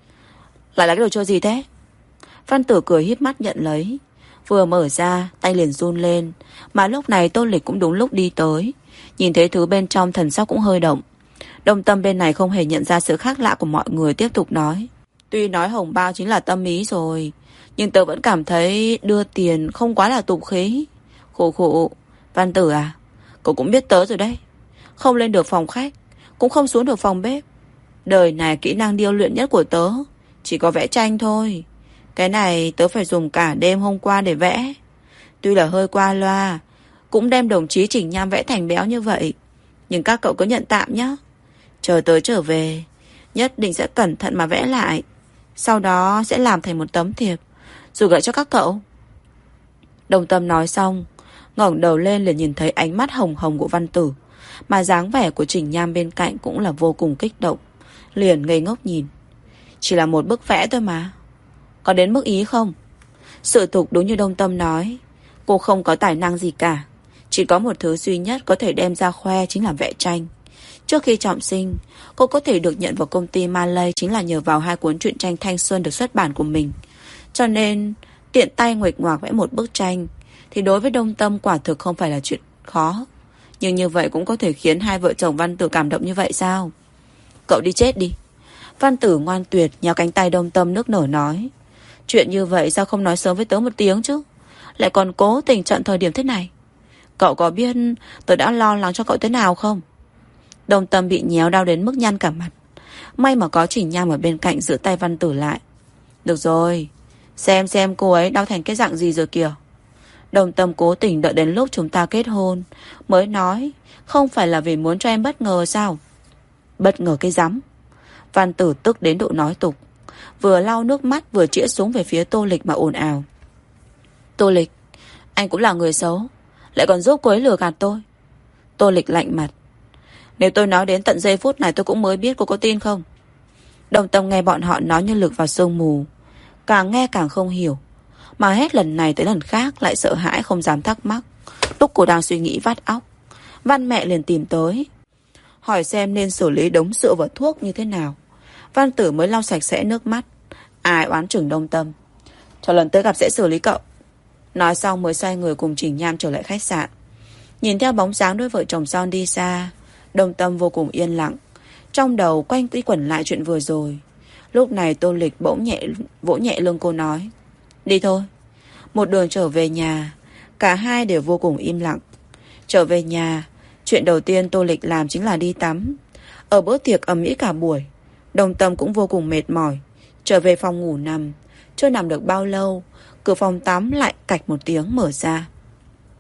lại là cái đồ chơi gì thế? Văn Tử cười híp mắt nhận lấy. Vừa mở ra, tay liền run lên. Mà lúc này Tô Lịch cũng đúng lúc đi tới. Nhìn thấy thứ bên trong, thần sắc cũng hơi động. Đông Tâm bên này không hề nhận ra sự khác lạ của mọi người, tiếp tục nói. Tuy nói hồng bao chính là tâm ý rồi, nhưng tớ vẫn cảm thấy đưa tiền không quá là tục khí. Khổ khổ. Văn Tử à, cậu cũng biết tớ rồi đấy. Không lên được phòng khách, cũng không xuống được phòng bếp. Đời này kỹ năng điêu luyện nhất của tớ chỉ có vẽ tranh thôi. Cái này tớ phải dùng cả đêm hôm qua để vẽ. Tuy là hơi qua loa, cũng đem đồng chí Trình Nham vẽ thành béo như vậy, nhưng các cậu cứ nhận tạm nhé. Chờ tớ trở về, nhất định sẽ cẩn thận mà vẽ lại. Sau đó sẽ làm thành một tấm thiệp, rồi gửi cho các cậu. Đông Tâm nói xong, ngẩng đầu lên liền nhìn thấy ánh mắt hồng hồng của Văn Tử. Mà dáng vẻ của Trình Nham bên cạnh cũng là vô cùng kích động, liền ngây ngốc nhìn. Chỉ là một bức vẽ thôi mà, có đến mức ý không? Sự thực đúng như Đông Tâm nói, cô không có tài năng gì cả. Chỉ có một thứ duy nhất có thể đem ra khoe chính là vẽ tranh. Trước khi trọng sinh, cô có thể được nhận vào công ty Malay chính là nhờ vào hai cuốn truyện tranh thanh xuân được xuất bản của mình. Cho nên tiện tay nguệch ngoạc vẽ một bức tranh thì đối với Đông Tâm quả thực không phải là chuyện khó. Nhưng như vậy cũng có thể khiến hai vợ chồng Văn Tử cảm động như vậy sao? Cậu đi chết đi. Văn Tử ngoan tuyệt nhéo cánh tay Đông Tâm nước nở nói. Chuyện như vậy sao không nói sớm với tớ một tiếng chứ? Lại còn cố tình chọn thời điểm thế này. Cậu có biết tớ đã lo lắng cho cậu thế nào không? Đông Tâm bị nhéo đau đến mức nhăn cả mặt. May mà có Trình Nham ở bên cạnh giữ tay Văn Tử lại. Được rồi, xem xem cô ấy đau thành cái dạng gì rồi kìa. Đông Tâm cố tình đợi đến lúc chúng ta kết hôn mới nói, không phải là vì muốn cho em bất ngờ sao? Bất ngờ cái rắm. Văn Tử tức đến độ nói tục, vừa lau nước mắt vừa chĩa súng về phía Tô Lịch mà ồn ào. Tô Lịch, anh cũng là người xấu, lại còn giúp cô ấy lừa gạt tôi. Tô Lịch lạnh mặt. Nếu tôi nói đến tận giây phút này tôi cũng mới biết cô có tin không? Đông Tâm nghe bọn họ nói như lực vào sương mù, càng nghe càng không hiểu, mà hết lần này tới lần khác lại sợ hãi không dám thắc mắc. Lúc cô đang suy nghĩ vắt óc, Văn mẹ liền tìm tới, hỏi xem nên xử lý đống rượu và thuốc như thế nào. Văn Tử mới lau sạch sẽ nước mắt, ai oán chừng Đông Tâm. Cho lần tới gặp sẽ xử lý cậu. Nói xong mới xoay người cùng Trình Nham trở lại khách sạn. Nhìn theo bóng dáng đôi vợ chồng son đi xa, Đông Tâm vô cùng yên lặng, trong đầu quanh quỹ quẩn lại chuyện vừa rồi. Lúc này Tô Lịch bỗng nhẹ vỗ nhẹ lưng cô nói. Đi thôi. Một đường trở về nhà, cả hai đều vô cùng im lặng. Trở về nhà, chuyện đầu tiên Tô Lịch làm chính là đi tắm. Ở bữa tiệc ầm ĩ cả buổi, Đông Tâm cũng vô cùng mệt mỏi. Trở về phòng ngủ nằm, chưa nằm được bao lâu, cửa phòng tắm lại cạch một tiếng mở ra.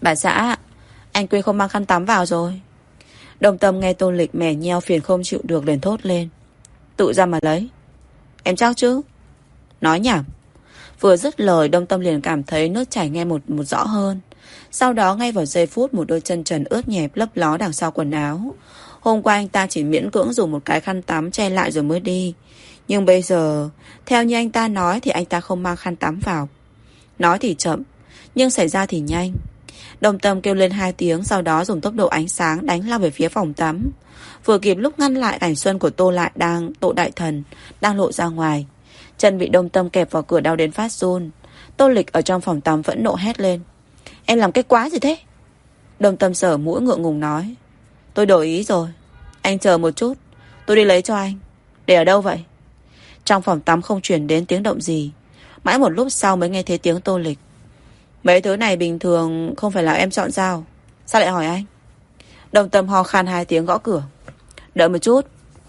Bà xã, anh quên không mang khăn tắm vào rồi. Đồng Tâm nghe Tô Lịch mẻ nheo phiền không chịu được liền thốt lên. Tự ra mà lấy. Em chắc chứ? Nói nhảm. Vừa dứt lời, Đông Tâm liền cảm thấy nước chảy nghe một một rõ hơn. Sau đó ngay vào giây phút, một đôi chân trần ướt nhẹp lấp ló đằng sau quần áo. Hôm qua anh ta chỉ miễn cưỡng dùng một cái khăn tắm che lại rồi mới đi. Nhưng bây giờ, theo như anh ta nói thì anh ta không mang khăn tắm vào. Nói thì chậm, nhưng xảy ra thì nhanh. Đồng Tâm kêu lên hai tiếng, sau đó dùng tốc độ ánh sáng đánh lao về phía phòng tắm. Vừa kịp lúc ngăn lại cảnh xuân của Tô Lại đang Tô Đại Thần đang lộ ra ngoài. Chân bị Đồng Tâm kẹp vào cửa đau đến phát run. Tô Lịch ở trong phòng tắm vẫn nộ hét lên. Em làm cái quái gì thế? Đồng Tâm sờ mũi ngượng ngùng nói. Tôi đổi ý rồi. Anh chờ một chút, tôi đi lấy cho anh. Để ở đâu vậy? Trong phòng tắm không truyền đến tiếng động gì. Mãi một lúc sau mới nghe thấy tiếng Tô Lịch. Mấy thứ này bình thường không phải là em chọn sao? Sao lại hỏi anh? Đồng Tâm ho khan hai tiếng gõ cửa. Đợi một chút.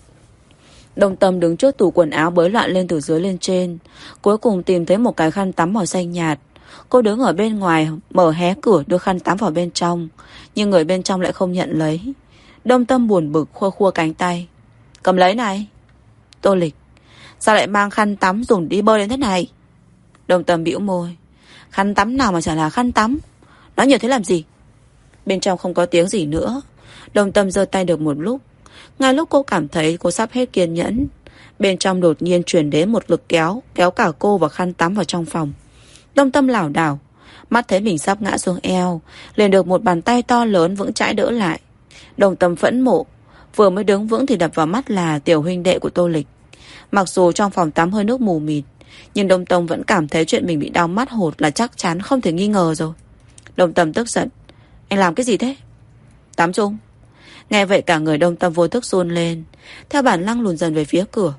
Đồng Tâm đứng trước tủ quần áo bới loạn lên từ dưới lên trên. Cuối cùng tìm thấy một cái khăn tắm màu xanh nhạt. Cô đứng ở bên ngoài, mở hé cửa đưa khăn tắm vào bên trong. Nhưng người bên trong lại không nhận lấy. Đồng Tâm buồn bực khua khua cánh tay. Cầm lấy này. Tô Lịch, sao lại mang khăn tắm dùng đi bơi đến thế này? Đồng Tâm bĩu môi. Khăn tắm nào mà chả là khăn tắm. Nói nhiều thế làm gì? Bên trong không có tiếng gì nữa. Đồng Tâm giơ tay được một lúc. Ngay lúc cô cảm thấy cô sắp hết kiên nhẫn, bên trong đột nhiên truyền đến một lực kéo, kéo cả cô và khăn tắm vào trong phòng. Đồng Tâm lảo đảo, mắt thấy mình sắp ngã xuống eo, liền được một bàn tay to lớn vững chãi đỡ lại. Đồng Tâm phẫn nộ, vừa mới đứng vững thì đập vào mắt là tiểu huynh đệ của Tô Lịch. Mặc dù trong phòng tắm hơi nước mù mịt, nhưng Đồng Tâm vẫn cảm thấy chuyện mình bị đau mắt hột là chắc chắn không thể nghi ngờ rồi. Đồng Tâm tức giận. Anh làm cái gì thế? Tắm chung. Nghe vậy cả người Đồng Tâm vô thức run lên, theo bản năng lùn dần về phía cửa.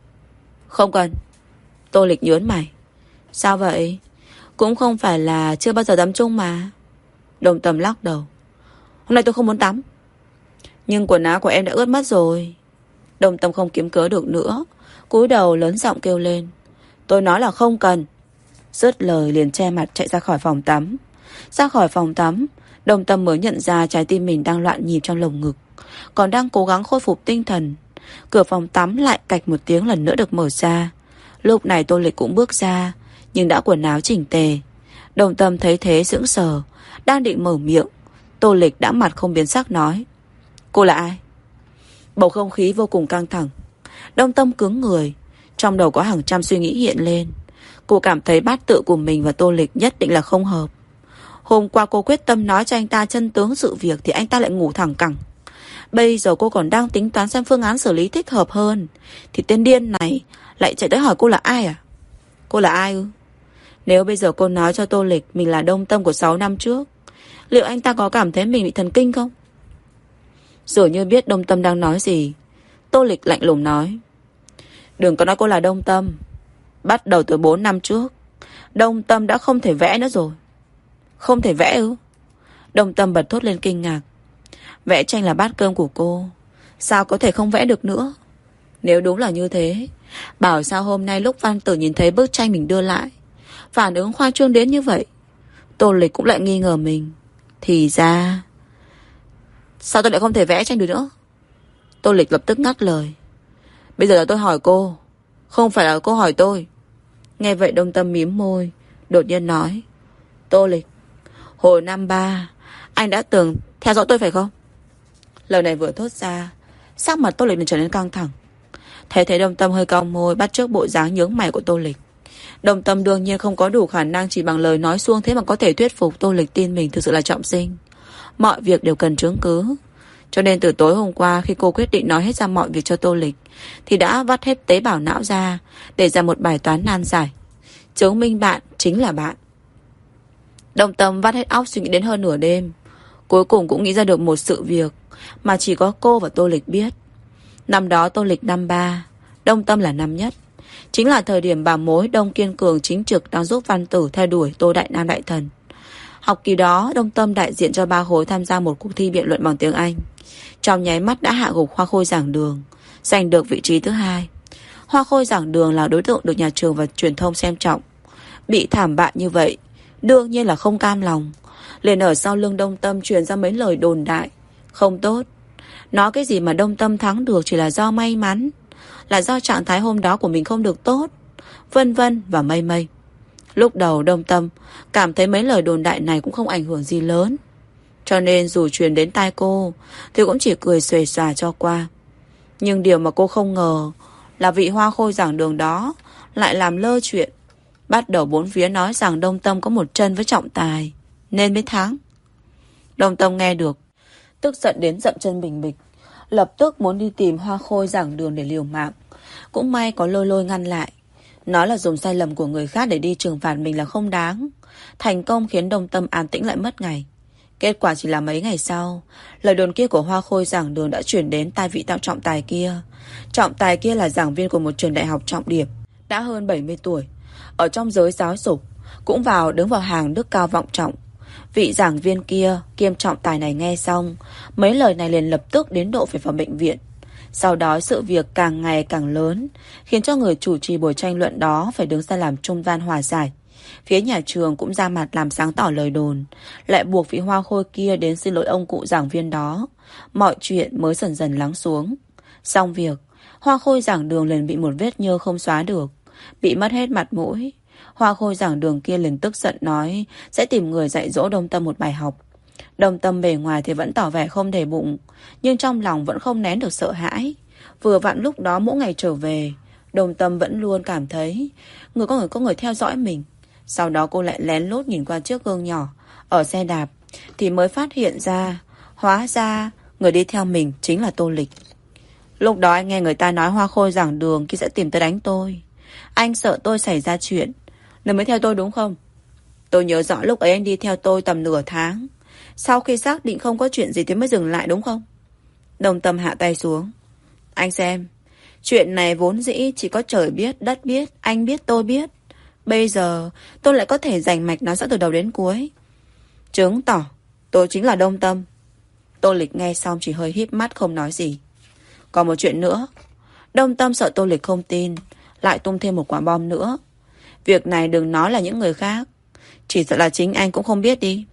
Không cần. Tô Lịch nhớn mày. Sao vậy? Cũng không phải là chưa bao giờ tắm chung mà. Đồng Tâm lắc đầu. Hôm nay tôi không muốn tắm. Nhưng quần áo của em đã ướt mất rồi. Đồng Tâm không kiếm cớ được nữa, cúi đầu lớn giọng kêu lên. Tôi nói là không cần. Dứt lời liền che mặt chạy ra khỏi phòng tắm. Ra khỏi phòng tắm, Đồng Tâm mới nhận ra trái tim mình đang loạn nhịp trong lồng ngực, còn đang cố gắng khôi phục tinh thần. Cửa phòng tắm lại cạch một tiếng lần nữa được mở ra. Lúc này Tô Lịch cũng bước ra, nhưng đã quần áo chỉnh tề. Đồng Tâm thấy thế sững sờ, đang định mở miệng, Tô Lịch đã mặt không biến sắc nói. Cô là ai? Bầu không khí vô cùng căng thẳng. Đồng Tâm cứng người, trong đầu có hàng trăm suy nghĩ hiện lên. Cô cảm thấy bát tự của mình và Tô Lịch nhất định là không hợp. Hôm qua cô quyết tâm nói cho anh ta chân tướng sự việc thì anh ta lại ngủ thẳng cẳng. Bây giờ cô còn đang tính toán xem phương án xử lý thích hợp hơn, thì tên điên này lại chạy tới hỏi cô là ai à? Cô là ai ư? Nếu bây giờ cô nói cho Tô Lịch mình là Đồng Tâm của sáu năm trước, liệu anh ta có cảm thấy mình bị thần kinh không? Dường như biết Đồng Tâm đang nói gì, Tô Lịch lạnh lùng nói. Đừng có nói cô là Đồng Tâm. Bắt đầu từ bốn năm trước, Đồng Tâm đã không thể vẽ nữa rồi. Không thể vẽ ư? Đồng Tâm bật thốt lên kinh ngạc. Vẽ tranh là bát cơm của cô, sao có thể không vẽ được nữa? Nếu đúng là như thế, bảo sao hôm nay lúc Văn Tử nhìn thấy bức tranh mình đưa lại, phản ứng khoa trương đến như vậy. Tô Lịch cũng lại nghi ngờ mình. Thì ra... Sao tôi lại không thể vẽ tranh được nữa? Tô Lịch lập tức ngắt lời. Bây giờ là tôi hỏi cô, không phải là cô hỏi tôi. Nghe vậy Đồng Tâm mím môi, đột nhiên nói. Tô Lịch, hồi năm ba anh đã từng theo dõi tôi phải không? Lời này vừa thốt ra, sắc mặt Tô Lịch liền trở nên căng thẳng. Thế thế Đồng Tâm hơi cau môi, bắt chước bộ dáng nhướng mày của Tô Lịch. Đồng Tâm đương nhiên không có đủ khả năng chỉ bằng lời nói suông thế mà có thể thuyết phục Tô Lịch tin mình thực sự là trọng sinh. Mọi việc đều cần chứng cứ. Cho nên từ tối hôm qua khi cô quyết định nói hết ra mọi việc cho Tô Lịch, thì đã vắt hết tế bào não ra để ra một bài toán nan giải, chứng minh bạn chính là bạn. Đồng Tâm vắt hết óc suy nghĩ đến hơn nửa đêm, cuối cùng cũng nghĩ ra được một sự việc mà chỉ có cô và Tô Lịch biết. Năm đó Tô Lịch năm ba, Đồng Tâm là năm nhất, chính là thời điểm bà mối Đông Kiên Cường chính trực đang giúp Văn Tử theo đuổi Tô Đại Nam Đại Thần. Học kỳ đó, Đồng Tâm đại diện cho ba khối tham gia một cuộc thi biện luận bằng tiếng Anh. Trong nháy mắt đã hạ gục Hoa Khôi Giảng Đường, giành được vị trí thứ hai. Hoa Khôi Giảng Đường là đối tượng được nhà trường và truyền thông xem trọng. Bị thảm bại như vậy, đương nhiên là không cam lòng. liền ở sau lưng Đông Tâm truyền ra mấy lời đồn đại không tốt. Nói cái gì mà Đông Tâm thắng được chỉ là do may mắn, là do trạng thái hôm đó của mình không được tốt, vân vân và mây mây. Lúc đầu Đông Tâm cảm thấy mấy lời đồn đại này cũng không ảnh hưởng gì lớn, cho nên dù truyền đến tai cô thì cũng chỉ cười xuề xòa cho qua. Nhưng điều mà cô không ngờ là vị hoa khôi giảng đường đó lại làm lơ chuyện, bắt đầu bốn phía nói rằng Đông Tâm có một chân với trọng tài nên mới thắng. Đông Tâm nghe được, tức giận đến dậm chân bình bịch, lập tức muốn đi tìm hoa khôi giảng đường để liều mạng. Cũng may có Lôi Lôi ngăn lại, nói là dùng sai lầm của người khác để đi trừng phạt mình là không đáng. Thành công khiến Đông Tâm an tĩnh lại mất ngày. Kết quả chỉ là mấy ngày sau, lời đồn kia của hoa khôi giảng đường đã chuyển đến tai vị tạo trọng tài kia. Trọng tài kia là giảng viên của một trường đại học trọng điểm, đã hơn bảy mươi tuổi, ở trong giới giáo dục cũng vào đứng vào hàng đức cao vọng trọng. Vị giảng viên kia kiêm trọng tài này nghe xong mấy lời này liền lập tức đến độ phải vào bệnh viện. Sau đó sự việc càng ngày càng lớn, khiến cho người chủ trì buổi tranh luận đó phải đứng ra làm trung gian hòa giải. Phía nhà trường cũng ra mặt làm sáng tỏ lời đồn, lại buộc vị hoa khôi kia đến xin lỗi ông cụ giảng viên đó. Mọi chuyện mới dần dần lắng xuống. Xong việc, hoa khôi giảng đường liền bị một vết nhơ không xóa được, bị mất hết mặt mũi. Hoa khôi giảng đường kia liền tức giận nói sẽ tìm người dạy dỗ Đông Tâm một bài học. Đông Tâm bề ngoài thì vẫn tỏ vẻ không để bụng, nhưng trong lòng vẫn không nén được sợ hãi. Vừa vặn lúc đó mỗi ngày trở về, Đông Tâm vẫn luôn cảm thấy người có người có người theo dõi mình. Sau đó cô lại lén lút nhìn qua chiếc gương nhỏ ở xe đạp, thì mới phát hiện ra, hóa ra người đi theo mình chính là Tô Lịch. Lúc đó anh nghe người ta nói hoa khôi giảng đường kia sẽ tìm tới đánh tôi. Anh sợ tôi xảy ra chuyện nên mới theo tôi đúng không? Tôi nhớ rõ lúc ấy anh đi theo tôi tầm nửa tháng, sau khi xác định không có chuyện gì thì mới dừng lại đúng không? Đông Tâm hạ tay xuống. Anh xem, chuyện này vốn dĩ chỉ có trời biết, đất biết, anh biết, tôi biết. Bây giờ tôi lại có thể rành mạch nói rõ từ đầu đến cuối, chứng tỏ tôi chính là Đông Tâm. Tô Lịch nghe xong chỉ hơi híp mắt không nói gì. Còn một chuyện nữa, Đông Tâm sợ Tô Lịch không tin, lại tung thêm một quả bom nữa. Việc này đừng nói là những người khác, chỉ sợ là chính anh cũng không biết đi.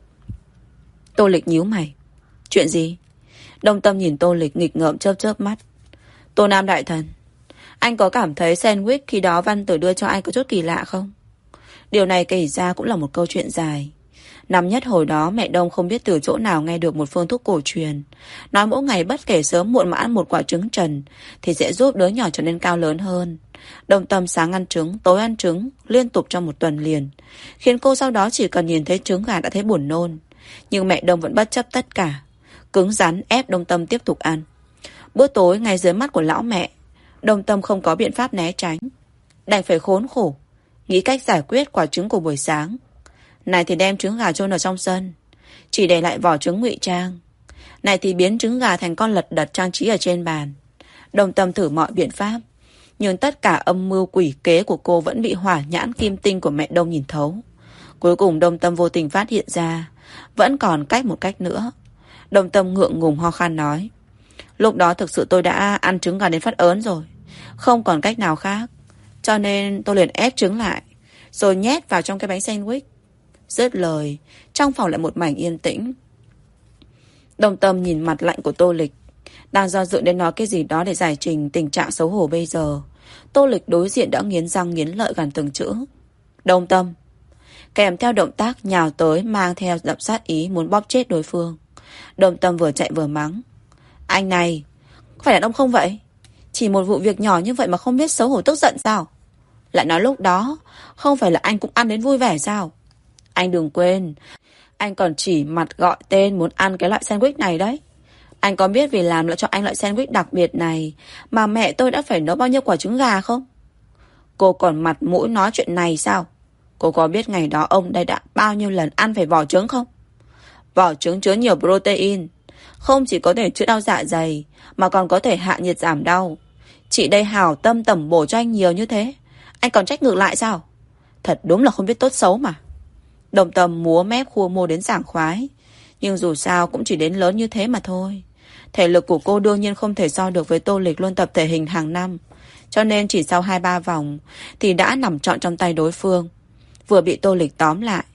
Tô Lịch nhíu mày. Chuyện gì? Đông Tâm nhìn Tô Lịch nghịch ngợm chớp chớp mắt. Tô Nam đại thần, anh có cảm thấy sandwich khi đó Văn Tử đưa cho anh có chút kỳ lạ không? Điều này kể ra cũng là một câu chuyện dài. Năm nhất hồi đó mẹ Đông không biết từ chỗ nào nghe được một phương thuốc cổ truyền, nói mỗi ngày bất kể sớm muộn mà ăn một quả trứng trần thì sẽ giúp đứa nhỏ trở nên cao lớn hơn. Đông Tâm sáng ăn trứng, tối ăn trứng, liên tục trong một tuần liền, khiến cô sau đó chỉ cần nhìn thấy trứng gà đã thấy buồn nôn. Nhưng mẹ Đông vẫn bất chấp tất cả, cứng rắn ép Đông Tâm tiếp tục ăn. Bữa tối ngay dưới mắt của lão mẹ, Đông Tâm không có biện pháp né tránh, đành phải khốn khổ nghĩ cách giải quyết quả trứng của buổi sáng. Này thì đem trứng gà chôn ở trong sân, chỉ để lại vỏ trứng ngụy trang. Này thì biến trứng gà thành con lật đật trang trí ở trên bàn. Đông Tâm thử mọi biện pháp, nhưng tất cả âm mưu quỷ kế của cô vẫn bị hỏa nhãn kim tinh của mẹ Đông nhìn thấu. Cuối cùng Đông Tâm vô tình phát hiện ra vẫn còn cách một cách nữa. Đông Tâm ngượng ngùng ho khan nói, lúc đó thực sự tôi đã ăn trứng gà đến phát ớn rồi, không còn cách nào khác, cho nên tôi liền ép trứng lại rồi nhét vào trong cái bánh sandwich. Dứt lời, trong phòng lại một mảnh yên tĩnh. Đông Tâm nhìn mặt lạnh của Tô Lịch, đang do dự đến nói cái gì đó để giải trình tình trạng xấu hổ bây giờ. Tô Lịch đối diện đã nghiến răng nghiến lợi gần từng chữ. Đông Tâm, kèm theo động tác nhào tới mang theo đậm sát ý muốn bóp chết đối phương. Đông Tâm vừa chạy vừa mắng, anh này, có phải đàn ông không vậy? Chỉ một vụ việc nhỏ như vậy mà không biết xấu hổ tức giận sao? Lại nói lúc đó không phải là anh cũng ăn đến vui vẻ sao? Anh đừng quên, anh còn chỉ mặt gọi tên muốn ăn cái loại sandwich này đấy. Anh có biết vì làm lại cho anh loại sandwich đặc biệt này mà mẹ tôi đã phải nấu bao nhiêu quả trứng gà không? Cô còn mặt mũi nói chuyện này sao? Cô có biết ngày đó ông đây đã bao nhiêu lần ăn phải vỏ trứng không? Vỏ trứng chứa nhiều protein, không chỉ có thể chữa đau dạ dày mà còn có thể hạ nhiệt giảm đau. Chị đây hảo tâm tẩm bổ cho anh nhiều như thế, anh còn trách ngược lại sao? Thật đúng là không biết tốt xấu mà. Đông Tâm múa mép khua môi đến sảng khoái, nhưng dù sao cũng chỉ đến lớn như thế mà thôi. Thể lực của cô đương nhiên không thể so được với Tô Lịch luôn tập thể hình hàng năm, cho nên chỉ sau hai ba vòng thì đã nằm trọn trong tay đối phương. Vừa bị Tô Lịch tóm lại,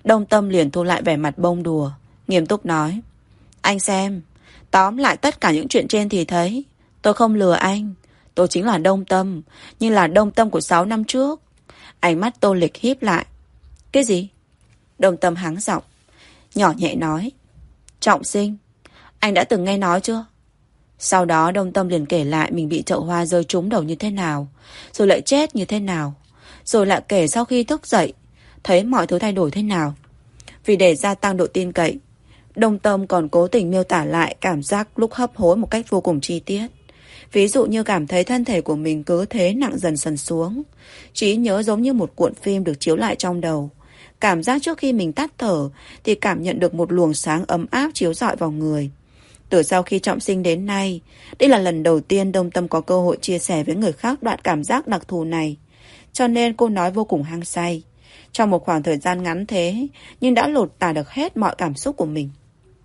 Đông Tâm liền thu lại vẻ mặt bông đùa, nghiêm túc nói. Anh xem, tóm lại tất cả những chuyện trên thì thấy tôi không lừa anh. Tôi chính là Đông Tâm, nhưng là Đông Tâm của sáu năm trước. Ánh mắt Tô Lịch híp lại. Cái gì? Đông Tâm hắng giọng, nhỏ nhẹ nói. Trọng Sinh, anh đã từng nghe nói chưa? Sau đó Đông Tâm liền kể lại mình bị chậu hoa rơi trúng đầu như thế nào, rồi lại chết như thế nào, rồi lại kể sau khi thức dậy thấy mọi thứ thay đổi thế nào. Vì để gia tăng độ tin cậy, Đông Tâm còn cố tình miêu tả lại cảm giác lúc hấp hối một cách vô cùng chi tiết. Ví dụ như cảm thấy thân thể của mình cứ thế nặng dần dần xuống. Trí nhớ giống như một cuộn phim được chiếu lại trong đầu. Cảm giác trước khi mình tắt thở thì cảm nhận được một luồng sáng ấm áp chiếu rọi vào người. Từ sau khi Trọng Sinh đến nay, đây là lần đầu tiên Đông Tâm có cơ hội chia sẻ với người khác đoạn cảm giác đặc thù này. Cho nên cô nói vô cùng hăng say. Trong một khoảng thời gian ngắn thế, nhưng đã lột tả được hết mọi cảm xúc của mình.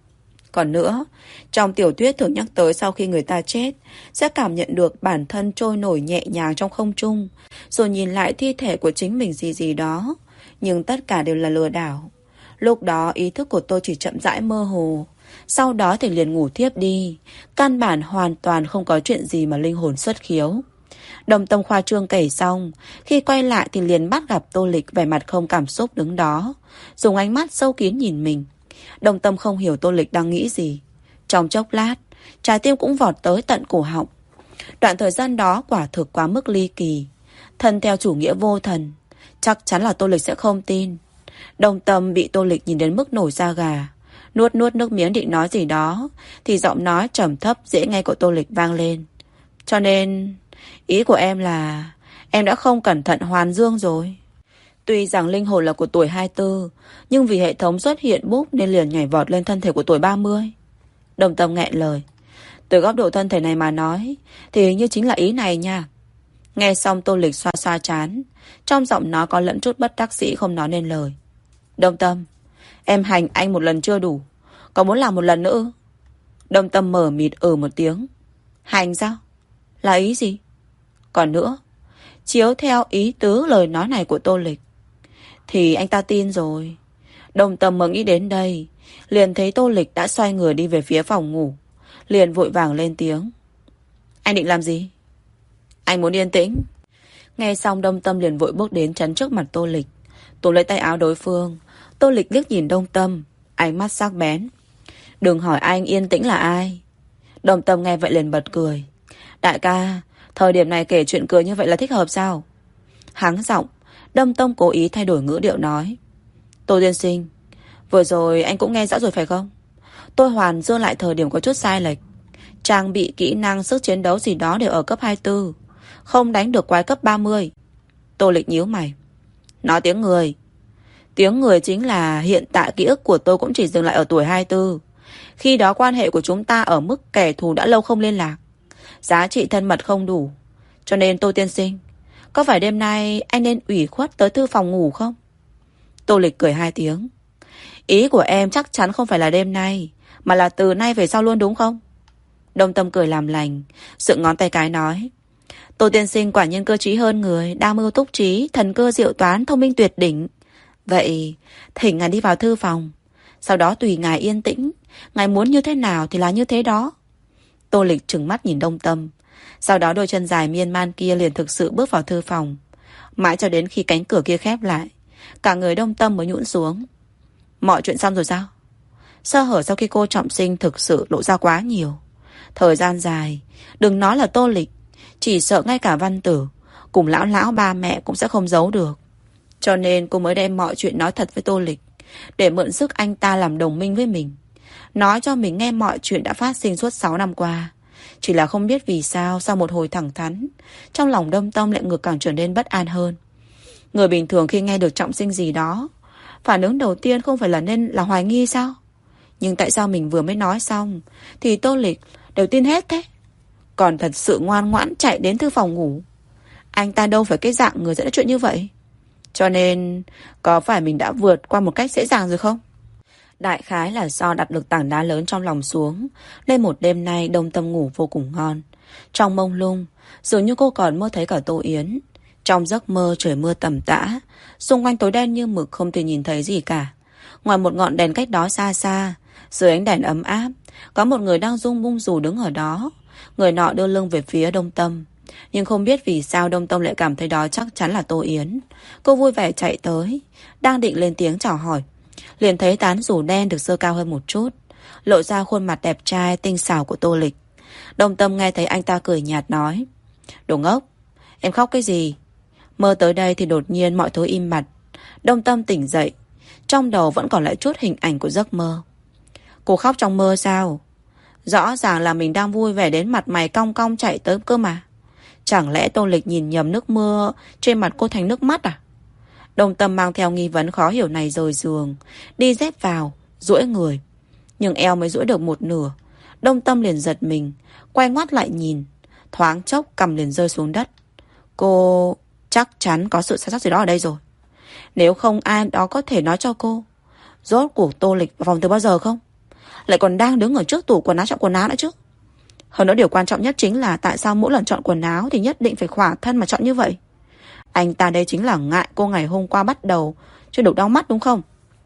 Còn nữa, trong tiểu thuyết thường nhắc tới sau khi người ta chết, sẽ cảm nhận được bản thân trôi nổi nhẹ nhàng trong không trung, rồi nhìn lại thi thể của chính mình gì gì đó. Nhưng tất cả đều là lừa đảo. Lúc đó ý thức của tôi chỉ chậm rãi mơ hồ. Sau đó thì liền ngủ thiếp đi. Căn bản hoàn toàn không có chuyện gì mà linh hồn xuất khiếu. Đông Tâm khoa trương kể xong, khi quay lại thì liền bắt gặp Tô Lịch vẻ mặt không cảm xúc đứng đó, dùng ánh mắt sâu kín nhìn mình. Đông Tâm không hiểu Tô Lịch đang nghĩ gì. Trong chốc lát, trái tim cũng vọt tới tận cổ họng. Đoạn thời gian đó quả thực quá mức ly kỳ. Thân theo chủ nghĩa vô thần, chắc chắn là Tô Lịch sẽ không tin. Đông Tâm bị Tô Lịch nhìn đến mức nổi da gà. Nuốt nuốt nước miếng định nói gì đó, thì giọng nói trầm thấp dễ nghe của Tô Lịch vang lên. Cho nên, ý của em là em đã không cẩn thận hoàn dương rồi. Tuy rằng linh hồn là của tuổi hai mươi tư, nhưng vì hệ thống xuất hiện búp nên liền nhảy vọt lên thân thể của tuổi ba mươi. Đông Tâm nghẹn lời. Từ góc độ thân thể này mà nói, thì hình như chính là ý này nha. Nghe xong Tô Lịch xoa xoa chán, trong giọng nói có lẫn chút bất đắc dĩ không nói nên lời. Đông Tâm, em hành anh một lần chưa đủ, có muốn làm một lần nữa? Đông Tâm mở mịt ừ một tiếng. Hành sao? Là ý gì? Còn nữa, chiếu theo ý tứ lời nói này của Tô Lịch thì anh ta tin rồi. Đông Tâm mới nghĩ đến đây, liền thấy Tô Lịch đã xoay người đi về phía phòng ngủ, liền vội vàng lên tiếng. Anh định làm gì? Anh muốn yên tĩnh. Nghe xong Đông Tâm liền vội bước đến chắn trước mặt Tô Lịch, túm lấy tay áo đối phương. Tô Lịch liếc nhìn Đông Tâm, ánh mắt sắc bén. Đừng hỏi anh yên tĩnh là ai. Đông Tâm nghe vậy liền bật cười. Đại ca, thời điểm này kể chuyện cười như vậy là thích hợp sao? Hắng giọng, Đông Tâm cố ý thay đổi ngữ điệu nói. Tô tiên sinh, vừa rồi anh cũng nghe rõ rồi phải không? Tôi hoàn dương lại thời điểm có chút sai lệch. Trang bị kỹ năng sức chiến đấu gì đó đều ở cấp hai mươi tư, không đánh được quái cấp ba mươi. Tô Lịch nhíu mày. Nói tiếng người. Tiếng người chính là hiện tại ký ức của tôi cũng chỉ dừng lại ở tuổi hai mươi tư. Khi đó quan hệ của chúng ta ở mức kẻ thù đã lâu không liên lạc, giá trị thân mật không đủ. Cho nên Tô tiên sinh, có phải đêm nay anh nên ủy khuất tới thư phòng ngủ không? Tô Lịch cười hai tiếng. Ý của em chắc chắn không phải là đêm nay, mà là từ nay về sau luôn đúng không? Đông Tâm cười làm lành, dựng ngón tay cái nói. Tô tiên sinh quả nhiên cơ trí hơn người, đa mưu túc trí, thần cơ diệu toán, thông minh tuyệt đỉnh. Vậy thỉnh ngài đi vào thư phòng, sau đó tùy ngài yên tĩnh, ngài muốn như thế nào thì là như thế đó. Tô Lịch trừng mắt nhìn Đông Tâm, sau đó đôi chân dài miên man kia liền thực sự bước vào thư phòng. Mãi cho đến khi cánh cửa kia khép lại, cả người Đông Tâm mới nhũn xuống. Mọi chuyện xong rồi sao? Sơ hở sau khi cô Trọng Sinh thực sự lộ ra quá nhiều. Thời gian dài, đừng nói là Tô Lịch, chỉ sợ ngay cả Văn Tử cùng lão lão ba mẹ cũng sẽ không giấu được. Cho nên cô mới đem mọi chuyện nói thật với Tô Lịch, để mượn sức anh ta làm đồng minh với mình, nói cho mình nghe mọi chuyện đã phát sinh suốt sáu năm qua. Chỉ là không biết vì sao sau một hồi thẳng thắn, trong lòng Đông Tâm lại ngược càng trở nên bất an hơn. Người bình thường khi nghe được Trọng Sinh gì đó, phản ứng đầu tiên không phải là nên là hoài nghi sao? Nhưng tại sao mình vừa mới nói xong thì Tô Lịch đều tin hết thế? Còn thật sự ngoan ngoãn chạy đến thư phòng ngủ. Anh ta đâu phải cái dạng người dẫn đến chuyện như vậy. Cho nên có phải mình đã vượt qua một cách dễ dàng rồi không? Đại khái là do đặt được tảng đá lớn trong lòng xuống, nên một đêm nay Đông Tâm ngủ vô cùng ngon. Trong mông lung, dường như cô còn mơ thấy cả Tô Yến. Trong giấc mơ trời mưa tầm tã, xung quanh tối đen như mực không thể nhìn thấy gì cả. Ngoài một ngọn đèn cách đó xa xa, dưới ánh đèn ấm áp, có một người đang rung bung dù đứng ở đó. Người nọ đưa lưng về phía Đông Tâm. Nhưng không biết vì sao Đông Tâm lại cảm thấy đó chắc chắn là Tô Yến. Cô vui vẻ chạy tới, đang định lên tiếng chào hỏi, liền thấy tán dù đen được giơ cao hơn một chút, lộ ra khuôn mặt đẹp trai tinh xảo của Tô Lịch. Đông Tâm nghe thấy anh ta cười nhạt nói: Đồ ngốc, em khóc cái gì? Mơ tới đây thì đột nhiên mọi thứ im bặt. Đông Tâm tỉnh dậy, trong đầu vẫn còn lại chút hình ảnh của giấc mơ. Cô khóc trong mơ sao? Rõ ràng là mình đang vui vẻ đến mặt mày cong cong chạy tới cơ mà. Chẳng lẽ Tô Lịch nhìn nhầm nước mưa trên mặt cô thành nước mắt à? Đông Tâm mang theo nghi vấn khó hiểu này rời giường, đi dép vào, duỗi người. Nhưng eo mới duỗi được một nửa, Đông Tâm liền giật mình, quay ngoắt lại nhìn. Thoáng chốc cằm liền rơi xuống đất. Cô chắc chắn có sự sai sót gì đó ở đây rồi. Nếu không ai đó có thể nói cho cô rốt cuộc Tô Lịch vào phòng từ bao giờ không? Lại còn đang đứng ở trước tủ quần áo chọn quần áo nữa chứ. Hơn nữa điều quan trọng nhất chính là tại sao mỗi lần chọn quần áo thì nhất định phải khỏa thân mà chọn như vậy? Anh ta đây chính là ngại cô ngày hôm qua bắt đầu chưa được đau mắt đúng không?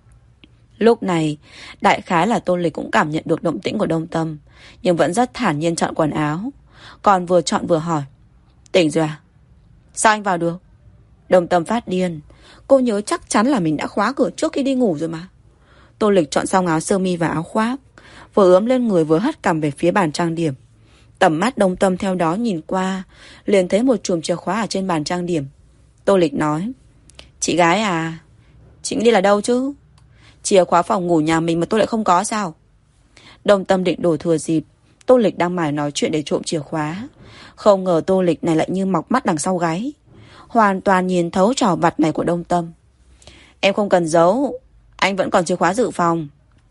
Lúc này đại khái là Tô Lịch cũng cảm nhận được động tĩnh của Đông Tâm, nhưng vẫn rất thản nhiên chọn quần áo. Còn vừa chọn vừa hỏi: Tỉnh rồi à? Sao anh vào được? Đông Tâm phát điên. Cô nhớ chắc chắn là mình đã khóa cửa trước khi đi ngủ rồi mà. Tô Lịch chọn xong áo sơ mi và áo khoác, vừa ướm lên người vừa hất cằm về phía bàn trang điểm. Tầm mắt Đông Tâm theo đó nhìn qua, liền thấy một chùm chìa khóa ở trên bàn trang điểm. Tô Lịch nói: Chị gái à, chị đi là đâu chứ? Chìa khóa phòng ngủ nhà mình mà tôi lại không có sao? Đông Tâm định đổ thừa dịp Tô Lịch đang mải nói chuyện để trộm chìa khóa. Không ngờ Tô Lịch này lại như mọc mắt đằng sau gáy, hoàn toàn nhìn thấu trò vặt này của Đông Tâm. Em không cần giấu, anh vẫn còn chìa khóa dự phòng.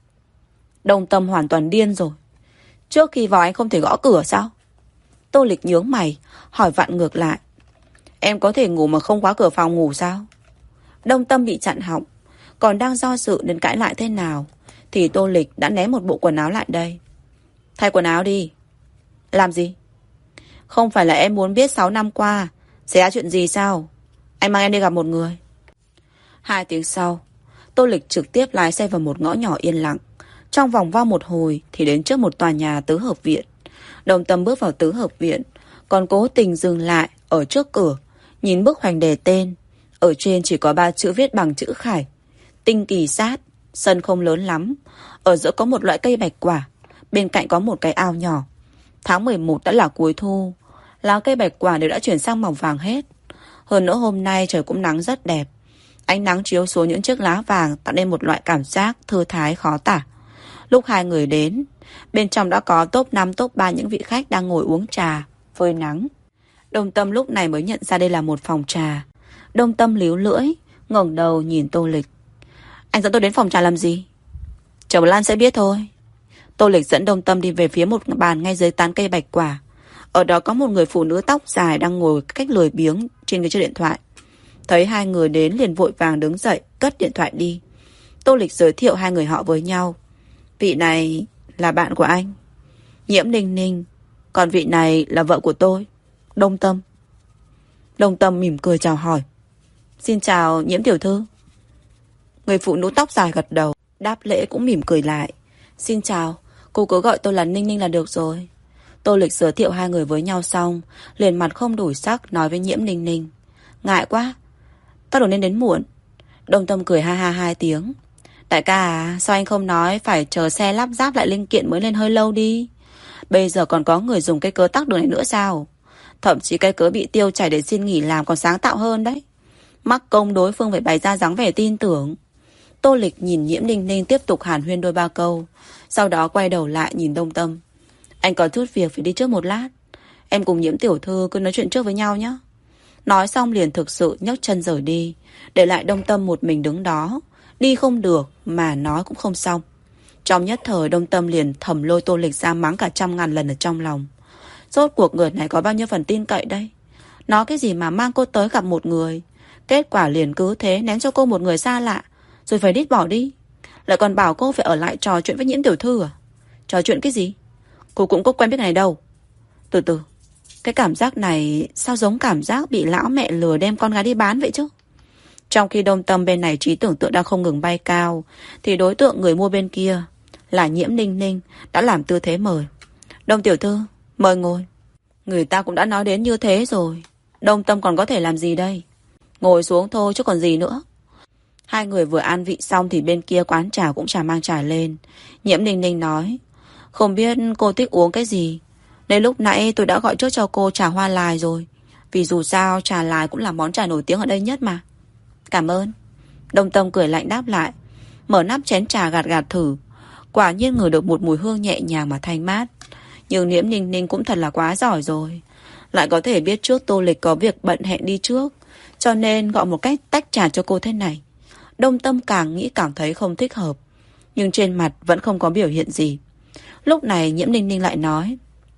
Đông Tâm hoàn toàn điên rồi. Trước khi vào anh không thể gõ cửa sao? Tô Lịch nhướng mày, hỏi vặn ngược lại: Em có thể ngủ mà không khóa cửa phòng ngủ sao? Đông Tâm bị chặn họng, còn đang do dự đến cãi lại thế nào thì Tô Lịch đã ném một bộ quần áo lại đây. Thay quần áo đi. Làm gì? Không phải là em muốn biết sáu năm qua xảy ra chuyện gì sao? Anh mang em đi gặp một người. Hai tiếng sau, Tô Lịch trực tiếp lái xe vào một ngõ nhỏ yên lặng. Trong vòng vo một hồi thì đến trước một tòa nhà tứ hợp viện. Đông Tâm bước vào tứ hợp viện, còn cố tình dừng lại ở trước cửa, nhìn bức hoành đề tên. Ở trên chỉ có ba chữ viết bằng chữ khải: Tinh Kỳ Sát. Sân không lớn lắm, ở giữa có một loại cây bạch quả, bên cạnh có một cái ao nhỏ. Tháng mười một đã là cuối thu, lá cây bạch quả đều đã chuyển sang màu vàng hết. Hơn nữa hôm nay trời cũng nắng rất đẹp. Ánh nắng chiếu xuống những chiếc lá vàng tạo nên một loại cảm giác thư thái khó tả. Lúc hai người đến, bên trong đã có top năm top ba những vị khách đang ngồi uống trà, phơi nắng. Đông Tâm lúc này mới nhận ra đây là một phòng trà. Đông Tâm líu lưỡi, ngẩng đầu nhìn Tô Lịch. Anh dẫn tôi đến phòng trà làm gì? Chờ một lát sẽ biết thôi. Tô Lịch dẫn Đông Tâm đi về phía một bàn ngay dưới tán cây bạch quả. Ở đó có một người phụ nữ tóc dài đang ngồi cách lười biếng trên cái chiếc điện thoại. Thấy hai người đến liền vội vàng đứng dậy, cất điện thoại đi. Tô Lịch giới thiệu hai người họ với nhau. Vị này là bạn của anh, Nhiễm Ninh Ninh. Còn vị này là vợ của tôi, Đông Tâm. Đông Tâm mỉm cười chào hỏi. Xin chào Nhiễm tiểu thư. Người phụ nữ tóc dài gật đầu, đáp lễ cũng mỉm cười lại. Xin chào, cô cứ gọi tôi là Ninh Ninh là được rồi. Tô Lịch giới thiệu hai người với nhau xong, liền mặt không đổi sắc nói với Nhiễm Ninh Ninh: Ngại quá, tao đổ nên đến muộn. Đông Tâm cười ha ha hai tiếng. Đại ca à, sao anh không nói phải chờ xe lắp ráp lại linh kiện mới lên hơi lâu đi? Bây giờ còn có người dùng cái cớ tắc đường này nữa sao? Thậm chí cái cớ bị tiêu chảy để xin nghỉ làm còn sáng tạo hơn đấy. Mắc công đối phương phải bày ra dáng vẻ tin tưởng. Tô Lịch nhìn Nhiễm Ninh Ninh tiếp tục hàn huyên đôi ba câu, sau đó quay đầu lại nhìn Đông Tâm. Anh có chút việc phải đi trước một lát, em cùng Nhiễm tiểu thư cứ nói chuyện trước với nhau nhé. Nói xong liền thực sự nhấc chân rời đi, để lại Đông Tâm một mình đứng đó. Đi không được mà nói cũng không xong. Trong nhất thời Đông Tâm liền thầm lôi Tô Lịch ra mắng cả trăm ngàn lần ở trong lòng. Rốt cuộc người này có bao nhiêu phần tin cậy đây? Nói cái gì mà mang cô tới gặp một người, kết quả liền cứ thế ném cho cô một người xa lạ, rồi phải đít bỏ đi. Lại còn bảo cô phải ở lại trò chuyện với Nhiễm tiểu thư à? Trò chuyện cái gì? Cô cũng có quen biết này đâu. Từ từ, cái cảm giác này sao giống cảm giác bị lão mẹ lừa đem con gái đi bán vậy chứ? Trong khi Đông Tâm bên này trí tưởng tượng đang không ngừng bay cao, thì đối tượng người mua bên kia là Nhiễm Ninh Ninh đã làm tư thế mời. Đông tiểu thư, mời ngồi. Người ta cũng đã nói đến như thế rồi, Đông Tâm còn có thể làm gì đây? Ngồi xuống thôi chứ còn gì nữa. Hai người vừa an vị xong thì bên kia quán trà cũng trà mang trà lên. Nhiễm Ninh Ninh nói, không biết cô thích uống cái gì, nên lúc nãy tôi đã gọi trước cho cô trà hoa lài rồi. Vì dù sao trà lài cũng là món trà nổi tiếng ở đây nhất mà. Cảm ơn. Đông Tâm cười lạnh đáp lại, mở nắp chén trà gạt gạt thử. Quả nhiên ngửi được một mùi hương nhẹ nhàng mà thanh mát. Nhưng Nhiễm Ninh Ninh cũng thật là quá giỏi rồi, lại có thể biết trước Tô Lịch có việc bận hẹn đi trước, cho nên gọi một cách tách trà cho cô thế này. Đông Tâm càng nghĩ càng thấy không thích hợp, nhưng trên mặt vẫn không có biểu hiện gì. Lúc này Nhiễm Ninh Ninh lại nói,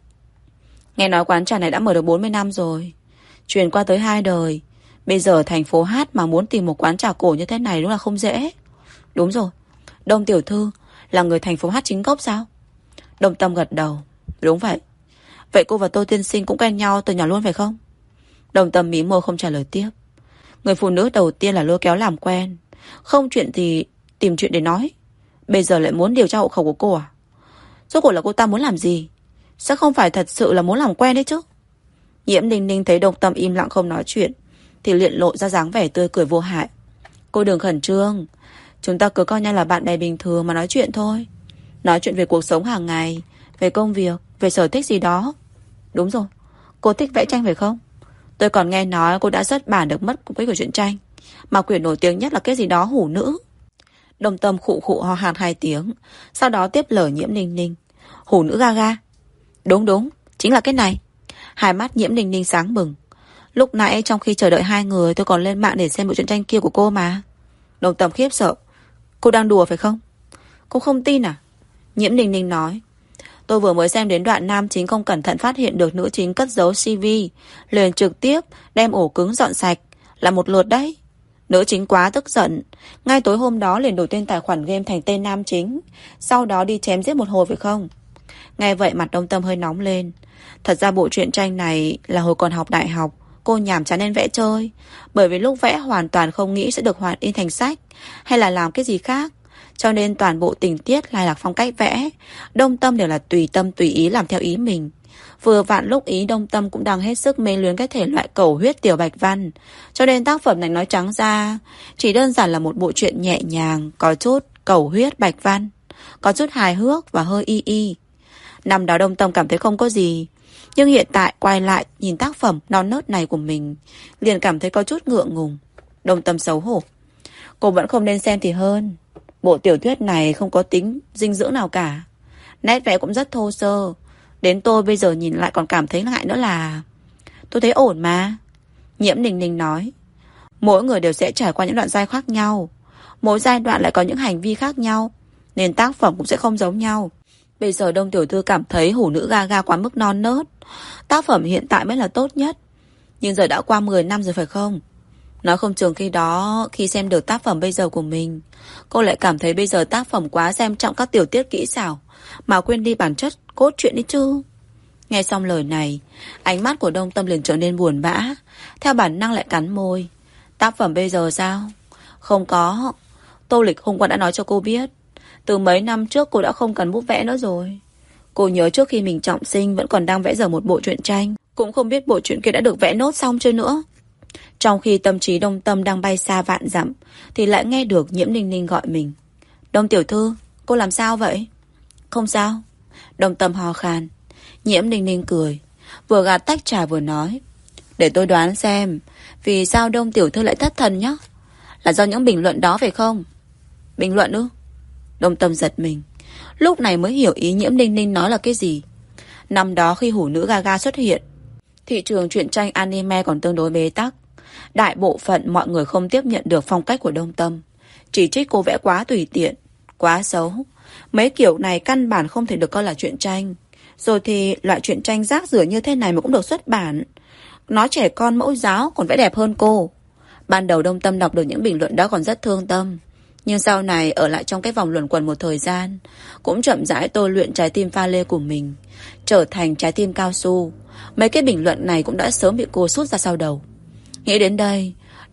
nghe nói quán trà này đã mở được bốn mươi năm rồi, truyền qua tới hai đời. Bây giờ thành phố Hát mà muốn tìm một quán trà cổ như thế này đúng là không dễ. Đúng rồi, Đông tiểu thư là người thành phố Hát chính gốc sao? Đông Tâm gật đầu, đúng vậy. Vậy cô và Tô tiên sinh cũng quen nhau từ nhỏ luôn phải không? Đông Tâm mí môi không trả lời tiếp. Người phụ nữ đầu tiên là lôi kéo làm quen, không chuyện thì tìm chuyện để nói, bây giờ lại muốn điều tra hộ khẩu của cô à? Rốt cuộc là cô ta muốn làm gì? Sẽ không phải thật sự là muốn làm quen đấy chứ? Nhiễm Ninh Ninh thấy Đông Tâm im lặng không nói chuyện thì liền lộ ra dáng vẻ tươi cười vô hại. Cô đừng khẩn trương, chúng ta cứ coi nhau là bạn bè bình thường mà nói chuyện thôi. Nói chuyện về cuộc sống hàng ngày, về công việc, về sở thích gì đó. Đúng rồi, cô thích vẽ tranh phải không? Tôi còn nghe nói cô đã xuất bản được mất cái của truyện tranh, mà quyển nổi tiếng nhất là cái gì đó hủ nữ. Đông Tâm khụ khụ ho khan hai tiếng, sau đó tiếp lời Nhiễm Ninh Ninh. Hủ nữ Gaga. Đúng đúng, chính là cái này. Hai mắt Nhiễm Ninh Ninh sáng bừng. Lúc nãy trong khi chờ đợi hai người, tôi còn lên mạng để xem bộ truyện tranh kia của cô mà. Đông Tâm khiếp sợ. Cô đang đùa phải không? Cô không tin à? Nhiễm Ninh Ninh nói, tôi vừa mới xem đến đoạn nam chính không cẩn thận phát hiện được nữ chính cất giấu xê vê, liền trực tiếp đem ổ cứng dọn sạch, là một lượt đấy. Nữ chính quá tức giận, ngay tối hôm đó liền đổi tên tài khoản game thành tên nam chính, sau đó đi chém giết một hồi phải không? Nghe vậy mặt Đông Tâm hơi nóng lên. Thật ra bộ truyện tranh này là hồi còn học đại học, cô nhàm chán nên vẽ chơi, bởi vì lúc vẽ hoàn toàn không nghĩ sẽ được hoàn in thành sách hay là làm cái gì khác, cho nên toàn bộ tình tiết lai lạc phong cách vẽ Đông Tâm đều là tùy tâm tùy ý làm theo ý mình. Vừa vặn lúc ý Đông Tâm cũng đang hết sức mê luyến cái thể loại cầu huyết tiểu bạch văn, cho nên tác phẩm này nói trắng ra chỉ đơn giản là một bộ truyện nhẹ nhàng, có chút cầu huyết bạch văn, có chút hài hước và hơi y y. Năm đó Đông Tâm cảm thấy không có gì, nhưng hiện tại quay lại nhìn tác phẩm non nớt này của mình, liền cảm thấy có chút ngượng ngùng. Đông Tâm xấu hổ. Cô vẫn không nên xem thì hơn. Bộ tiểu thuyết này không có tính dinh dưỡng nào cả, nét vẽ cũng rất thô sơ, đến tôi bây giờ nhìn lại còn cảm thấy ngại nữa là. Tôi thấy ổn mà. Nhiễm Ninh Ninh nói, mỗi người đều sẽ trải qua những đoạn giai khác nhau, mỗi giai đoạn lại có những hành vi khác nhau, nên tác phẩm cũng sẽ không giống nhau. Bây giờ Đông tiểu thư cảm thấy hủ nữ Gaga quá mức non nớt, tác phẩm hiện tại mới là tốt nhất. Nhưng giờ đã qua mười năm rồi phải không? Nói không chừng khi đó, khi xem được tác phẩm bây giờ của mình, cô lại cảm thấy bây giờ tác phẩm quá xem trọng các tiểu tiết kỹ xảo, mà quên đi bản chất cốt truyện đi chứ. Nghe xong lời này, ánh mắt của Đông Tâm liền trở nên buồn bã, theo bản năng lại cắn môi. Tác phẩm bây giờ sao? Không có. Tô Lịch hôm qua đã nói cho cô biết, từ mấy năm trước cô đã không cần bút vẽ nữa rồi. Cô nhớ trước khi mình trọng sinh vẫn còn đang vẽ dở một bộ truyện tranh, cũng không biết bộ truyện kia đã được vẽ nốt xong chưa nữa. Trong khi tâm trí Đông Tâm đang bay xa vạn dặm, thì lại nghe được Nhiễm Ninh Ninh gọi mình. Đông tiểu thư, cô làm sao vậy? Không sao. Đông Tâm ho khan. Nhiễm Ninh Ninh cười, vừa gạt tách trà vừa nói, để tôi đoán xem, vì sao Đông tiểu thư lại thất thần nhá? Là do những bình luận đó phải không? Bình luận ư? Đông Tâm giật mình, lúc này mới hiểu ý Nhiễm Ninh Ninh nói là cái gì. Năm đó khi hủ nữ Gaga xuất hiện, thị trường truyện tranh anime còn tương đối bế tắc. Đại bộ phận mọi người không tiếp nhận được phong cách của Đông Tâm, chỉ trích cô vẽ quá tùy tiện, quá xấu. Mấy kiểu này căn bản không thể được coi là truyện tranh. Rồi thì loại truyện tranh rác rưởi như thế này mà cũng được xuất bản. Nói trẻ con mẫu giáo còn vẽ đẹp hơn cô. Ban đầu Đông Tâm đọc được những bình luận đó còn rất thương tâm, nhưng sau này ở lại trong cái vòng luẩn quẩn một thời gian, cũng chậm rãi tôi luyện trái tim pha lê của mình, trở thành trái tim cao su. Mấy cái bình luận này cũng đã sớm bị cô sút ra sau đầu. Nghĩ đến đây,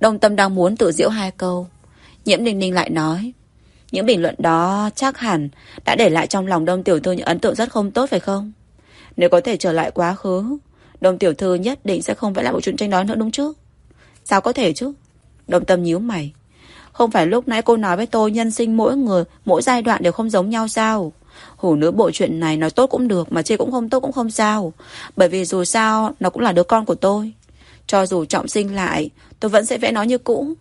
Đông Tâm đang muốn tự giễu hai câu, Nhiễm Ninh Ninh lại nói: những bình luận đó chắc hẳn đã để lại trong lòng Đông tiểu thư những ấn tượng rất không tốt phải không? Nếu có thể trở lại quá khứ, Đông tiểu thư nhất định sẽ không vẽ lại bộ truyện tranh đó nữa đúng chứ? Sao có thể chứ? Đông Tâm nhíu mày. Không phải lúc nãy cô nói với tôi nhân sinh mỗi người, mỗi giai đoạn đều không giống nhau sao? Hủ nữ bộ truyện này nói tốt cũng được, mà chê cũng không tốt cũng không sao. Bởi vì dù sao nó cũng là đứa con của tôi. Cho dù trọng sinh lại, tôi vẫn sẽ vẽ nó như cũ.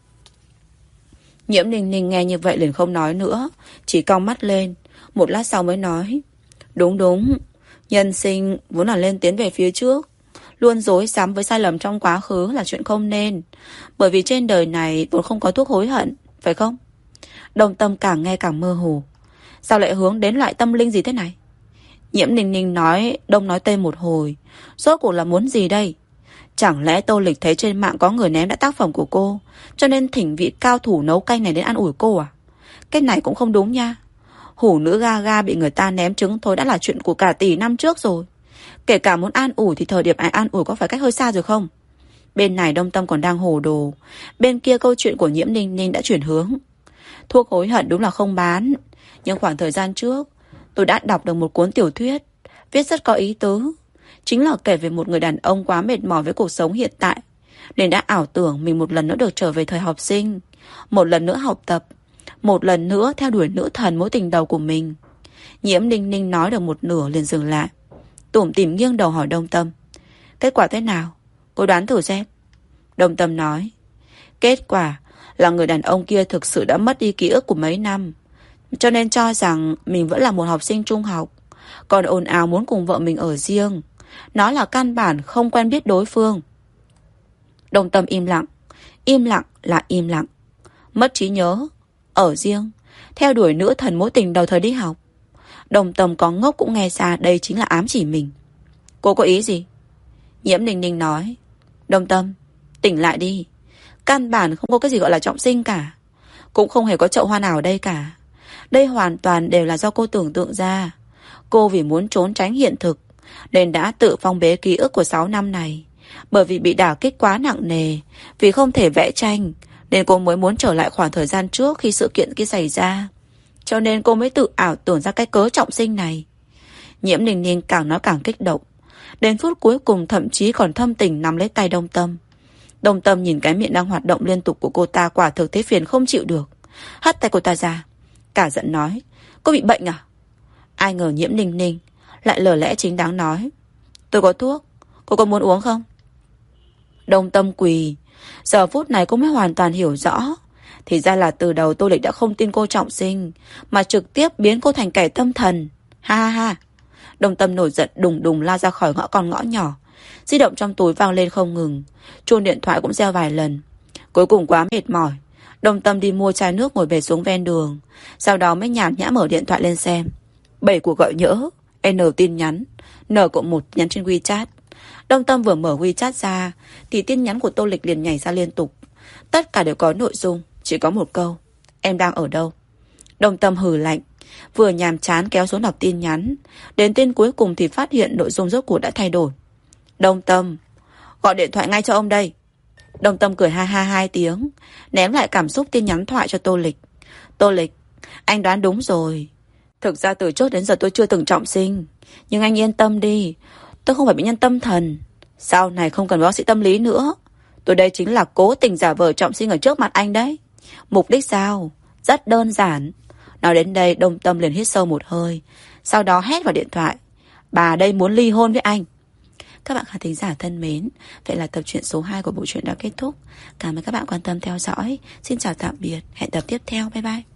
Nhiễm Ninh Ninh nghe như vậy liền không nói nữa, chỉ cong mắt lên. Một lát sau mới nói: đúng đúng, nhân sinh vốn là lên tiến về phía trước. Luôn dối sắm với sai lầm trong quá khứ là chuyện không nên. Bởi vì trên đời này vốn không có thuốc hối hận, phải không? Đông Tâm càng nghe càng mơ hồ. Sao lại hướng đến loại tâm linh gì thế này? Nhiễm Ninh Ninh nói đông nói tây một hồi. Rốt cuộc là muốn gì đây? Chẳng lẽ Tô Lịch thấy trên mạng có người ném đã tác phẩm của cô, cho nên thỉnh vị cao thủ nấu canh này đến ăn ủi cô à? Cái này cũng không đúng nha. Hủ nữ Gaga bị người ta ném trứng thôi đã là chuyện của cả tỷ năm trước rồi. Kể cả muốn an ủi thì thời điểm ai an ủi có phải cách hơi xa rồi không? Bên này Đông Tâm còn đang hồ đồ, bên kia câu chuyện của Nhiễm Ninh Ninh đã chuyển hướng. Thuốc hối hận đúng là không bán, nhưng khoảng thời gian trước tôi đã đọc được một cuốn tiểu thuyết viết rất có ý tứ. Chính là kể về một người đàn ông quá mệt mỏi với cuộc sống hiện tại, nên đã ảo tưởng mình một lần nữa được trở về thời học sinh, một lần nữa học tập, một lần nữa theo đuổi nữ thần mối tình đầu của mình. Nhiễm Ninh Ninh nói được một nửa liền dừng lại, tủm tỉm nghiêng đầu hỏi Đông Tâm: kết quả thế nào? Cô đoán thử xem. Đông Tâm nói: kết quả là người đàn ông kia thực sự đã mất đi ký ức của mấy năm, cho nên cho rằng mình vẫn là một học sinh trung học, còn ồn ào muốn cùng vợ mình ở riêng. Nó là căn bản không quen biết đối phương. Đông Tâm im lặng. Im lặng là im lặng. Mất trí nhớ, ở riêng, theo đuổi nữ thần mối tình đầu thời đi học. Đông Tâm có ngốc cũng nghe ra đây chính là ám chỉ mình. Cô có ý gì? Nhiễm Ninh Ninh nói: Đông Tâm, tỉnh lại đi. Căn bản không có cái gì gọi là trọng sinh cả. Cũng không hề có chậu hoa nào ở đây cả. Đây hoàn toàn đều là do cô tưởng tượng ra. Cô vì muốn trốn tránh hiện thực nên đã tự phong bế ký ức của sáu năm này. Bởi vì bị đả kích quá nặng nề, vì không thể vẽ tranh, nên cô mới muốn trở lại khoảng thời gian trước khi sự kiện kia xảy ra. Cho nên cô mới tự ảo tưởng ra cái cớ trọng sinh này. Nhiễm Ninh Ninh càng nói càng kích động, đến phút cuối cùng thậm chí còn thâm tình nắm lấy tay Đông Tâm. Đông Tâm nhìn cái miệng đang hoạt động liên tục của cô ta, quả thực thấy phiền không chịu được, hất tay cô ta ra, cả giận nói: cô bị bệnh à? Ai ngờ Nhiễm Ninh Ninh lại lời lẽ chính đáng nói: tôi có thuốc, cô có muốn uống không? Đông Tâm quỳ. Giờ phút này cô mới hoàn toàn hiểu rõ, thì ra là từ đầu Tô Lịch đã không tin cô trọng sinh, mà trực tiếp biến cô thành kẻ tâm thần. Ha ha ha. Đông Tâm nổi giận đùng đùng lao ra khỏi ngõ con ngõ nhỏ. Di động trong túi vang lên không ngừng, chuông điện thoại cũng reo vài lần. Cuối cùng quá mệt mỏi, Đông Tâm đi mua chai nước ngồi bệt xuống ven đường. Sau đó mới nhàn nhã mở điện thoại lên xem. Bảy cuộc gọi nhỡ, N tin nhắn, N cộng một nhắn trên WeChat. Đông Tâm vừa mở WeChat ra thì tin nhắn của Tô Lịch liền nhảy ra liên tục. Tất cả đều có nội dung, chỉ có một câu: em đang ở đâu? Đông Tâm hừ lạnh, vừa nhàm chán kéo xuống đọc tin nhắn. Đến tin cuối cùng thì phát hiện nội dung rốt cuộc đã thay đổi. Đông Tâm, gọi điện thoại ngay cho ông đây. Đông Tâm cười ha ha hai tiếng, ném lại cảm xúc tin nhắn thoại cho Tô Lịch. Tô Lịch, anh đoán đúng rồi. Thực ra từ trước đến giờ tôi chưa từng trọng sinh, nhưng anh yên tâm đi, tôi không phải bệnh nhân tâm thần. Sau này không cần bác sĩ tâm lý nữa. Tôi đây chính là cố tình giả vờ trọng sinh ở trước mặt anh đấy. Mục đích sao? Rất đơn giản. Nói đến đây Đông Tâm liền hít sâu một hơi, sau đó hét vào điện thoại: bà đây muốn ly hôn với anh. Các bạn khán thính giả thân mến, vậy là tập truyện số hai của bộ truyện đã kết thúc. Cảm ơn các bạn quan tâm theo dõi. Xin chào tạm biệt, hẹn tập tiếp theo, bye bye.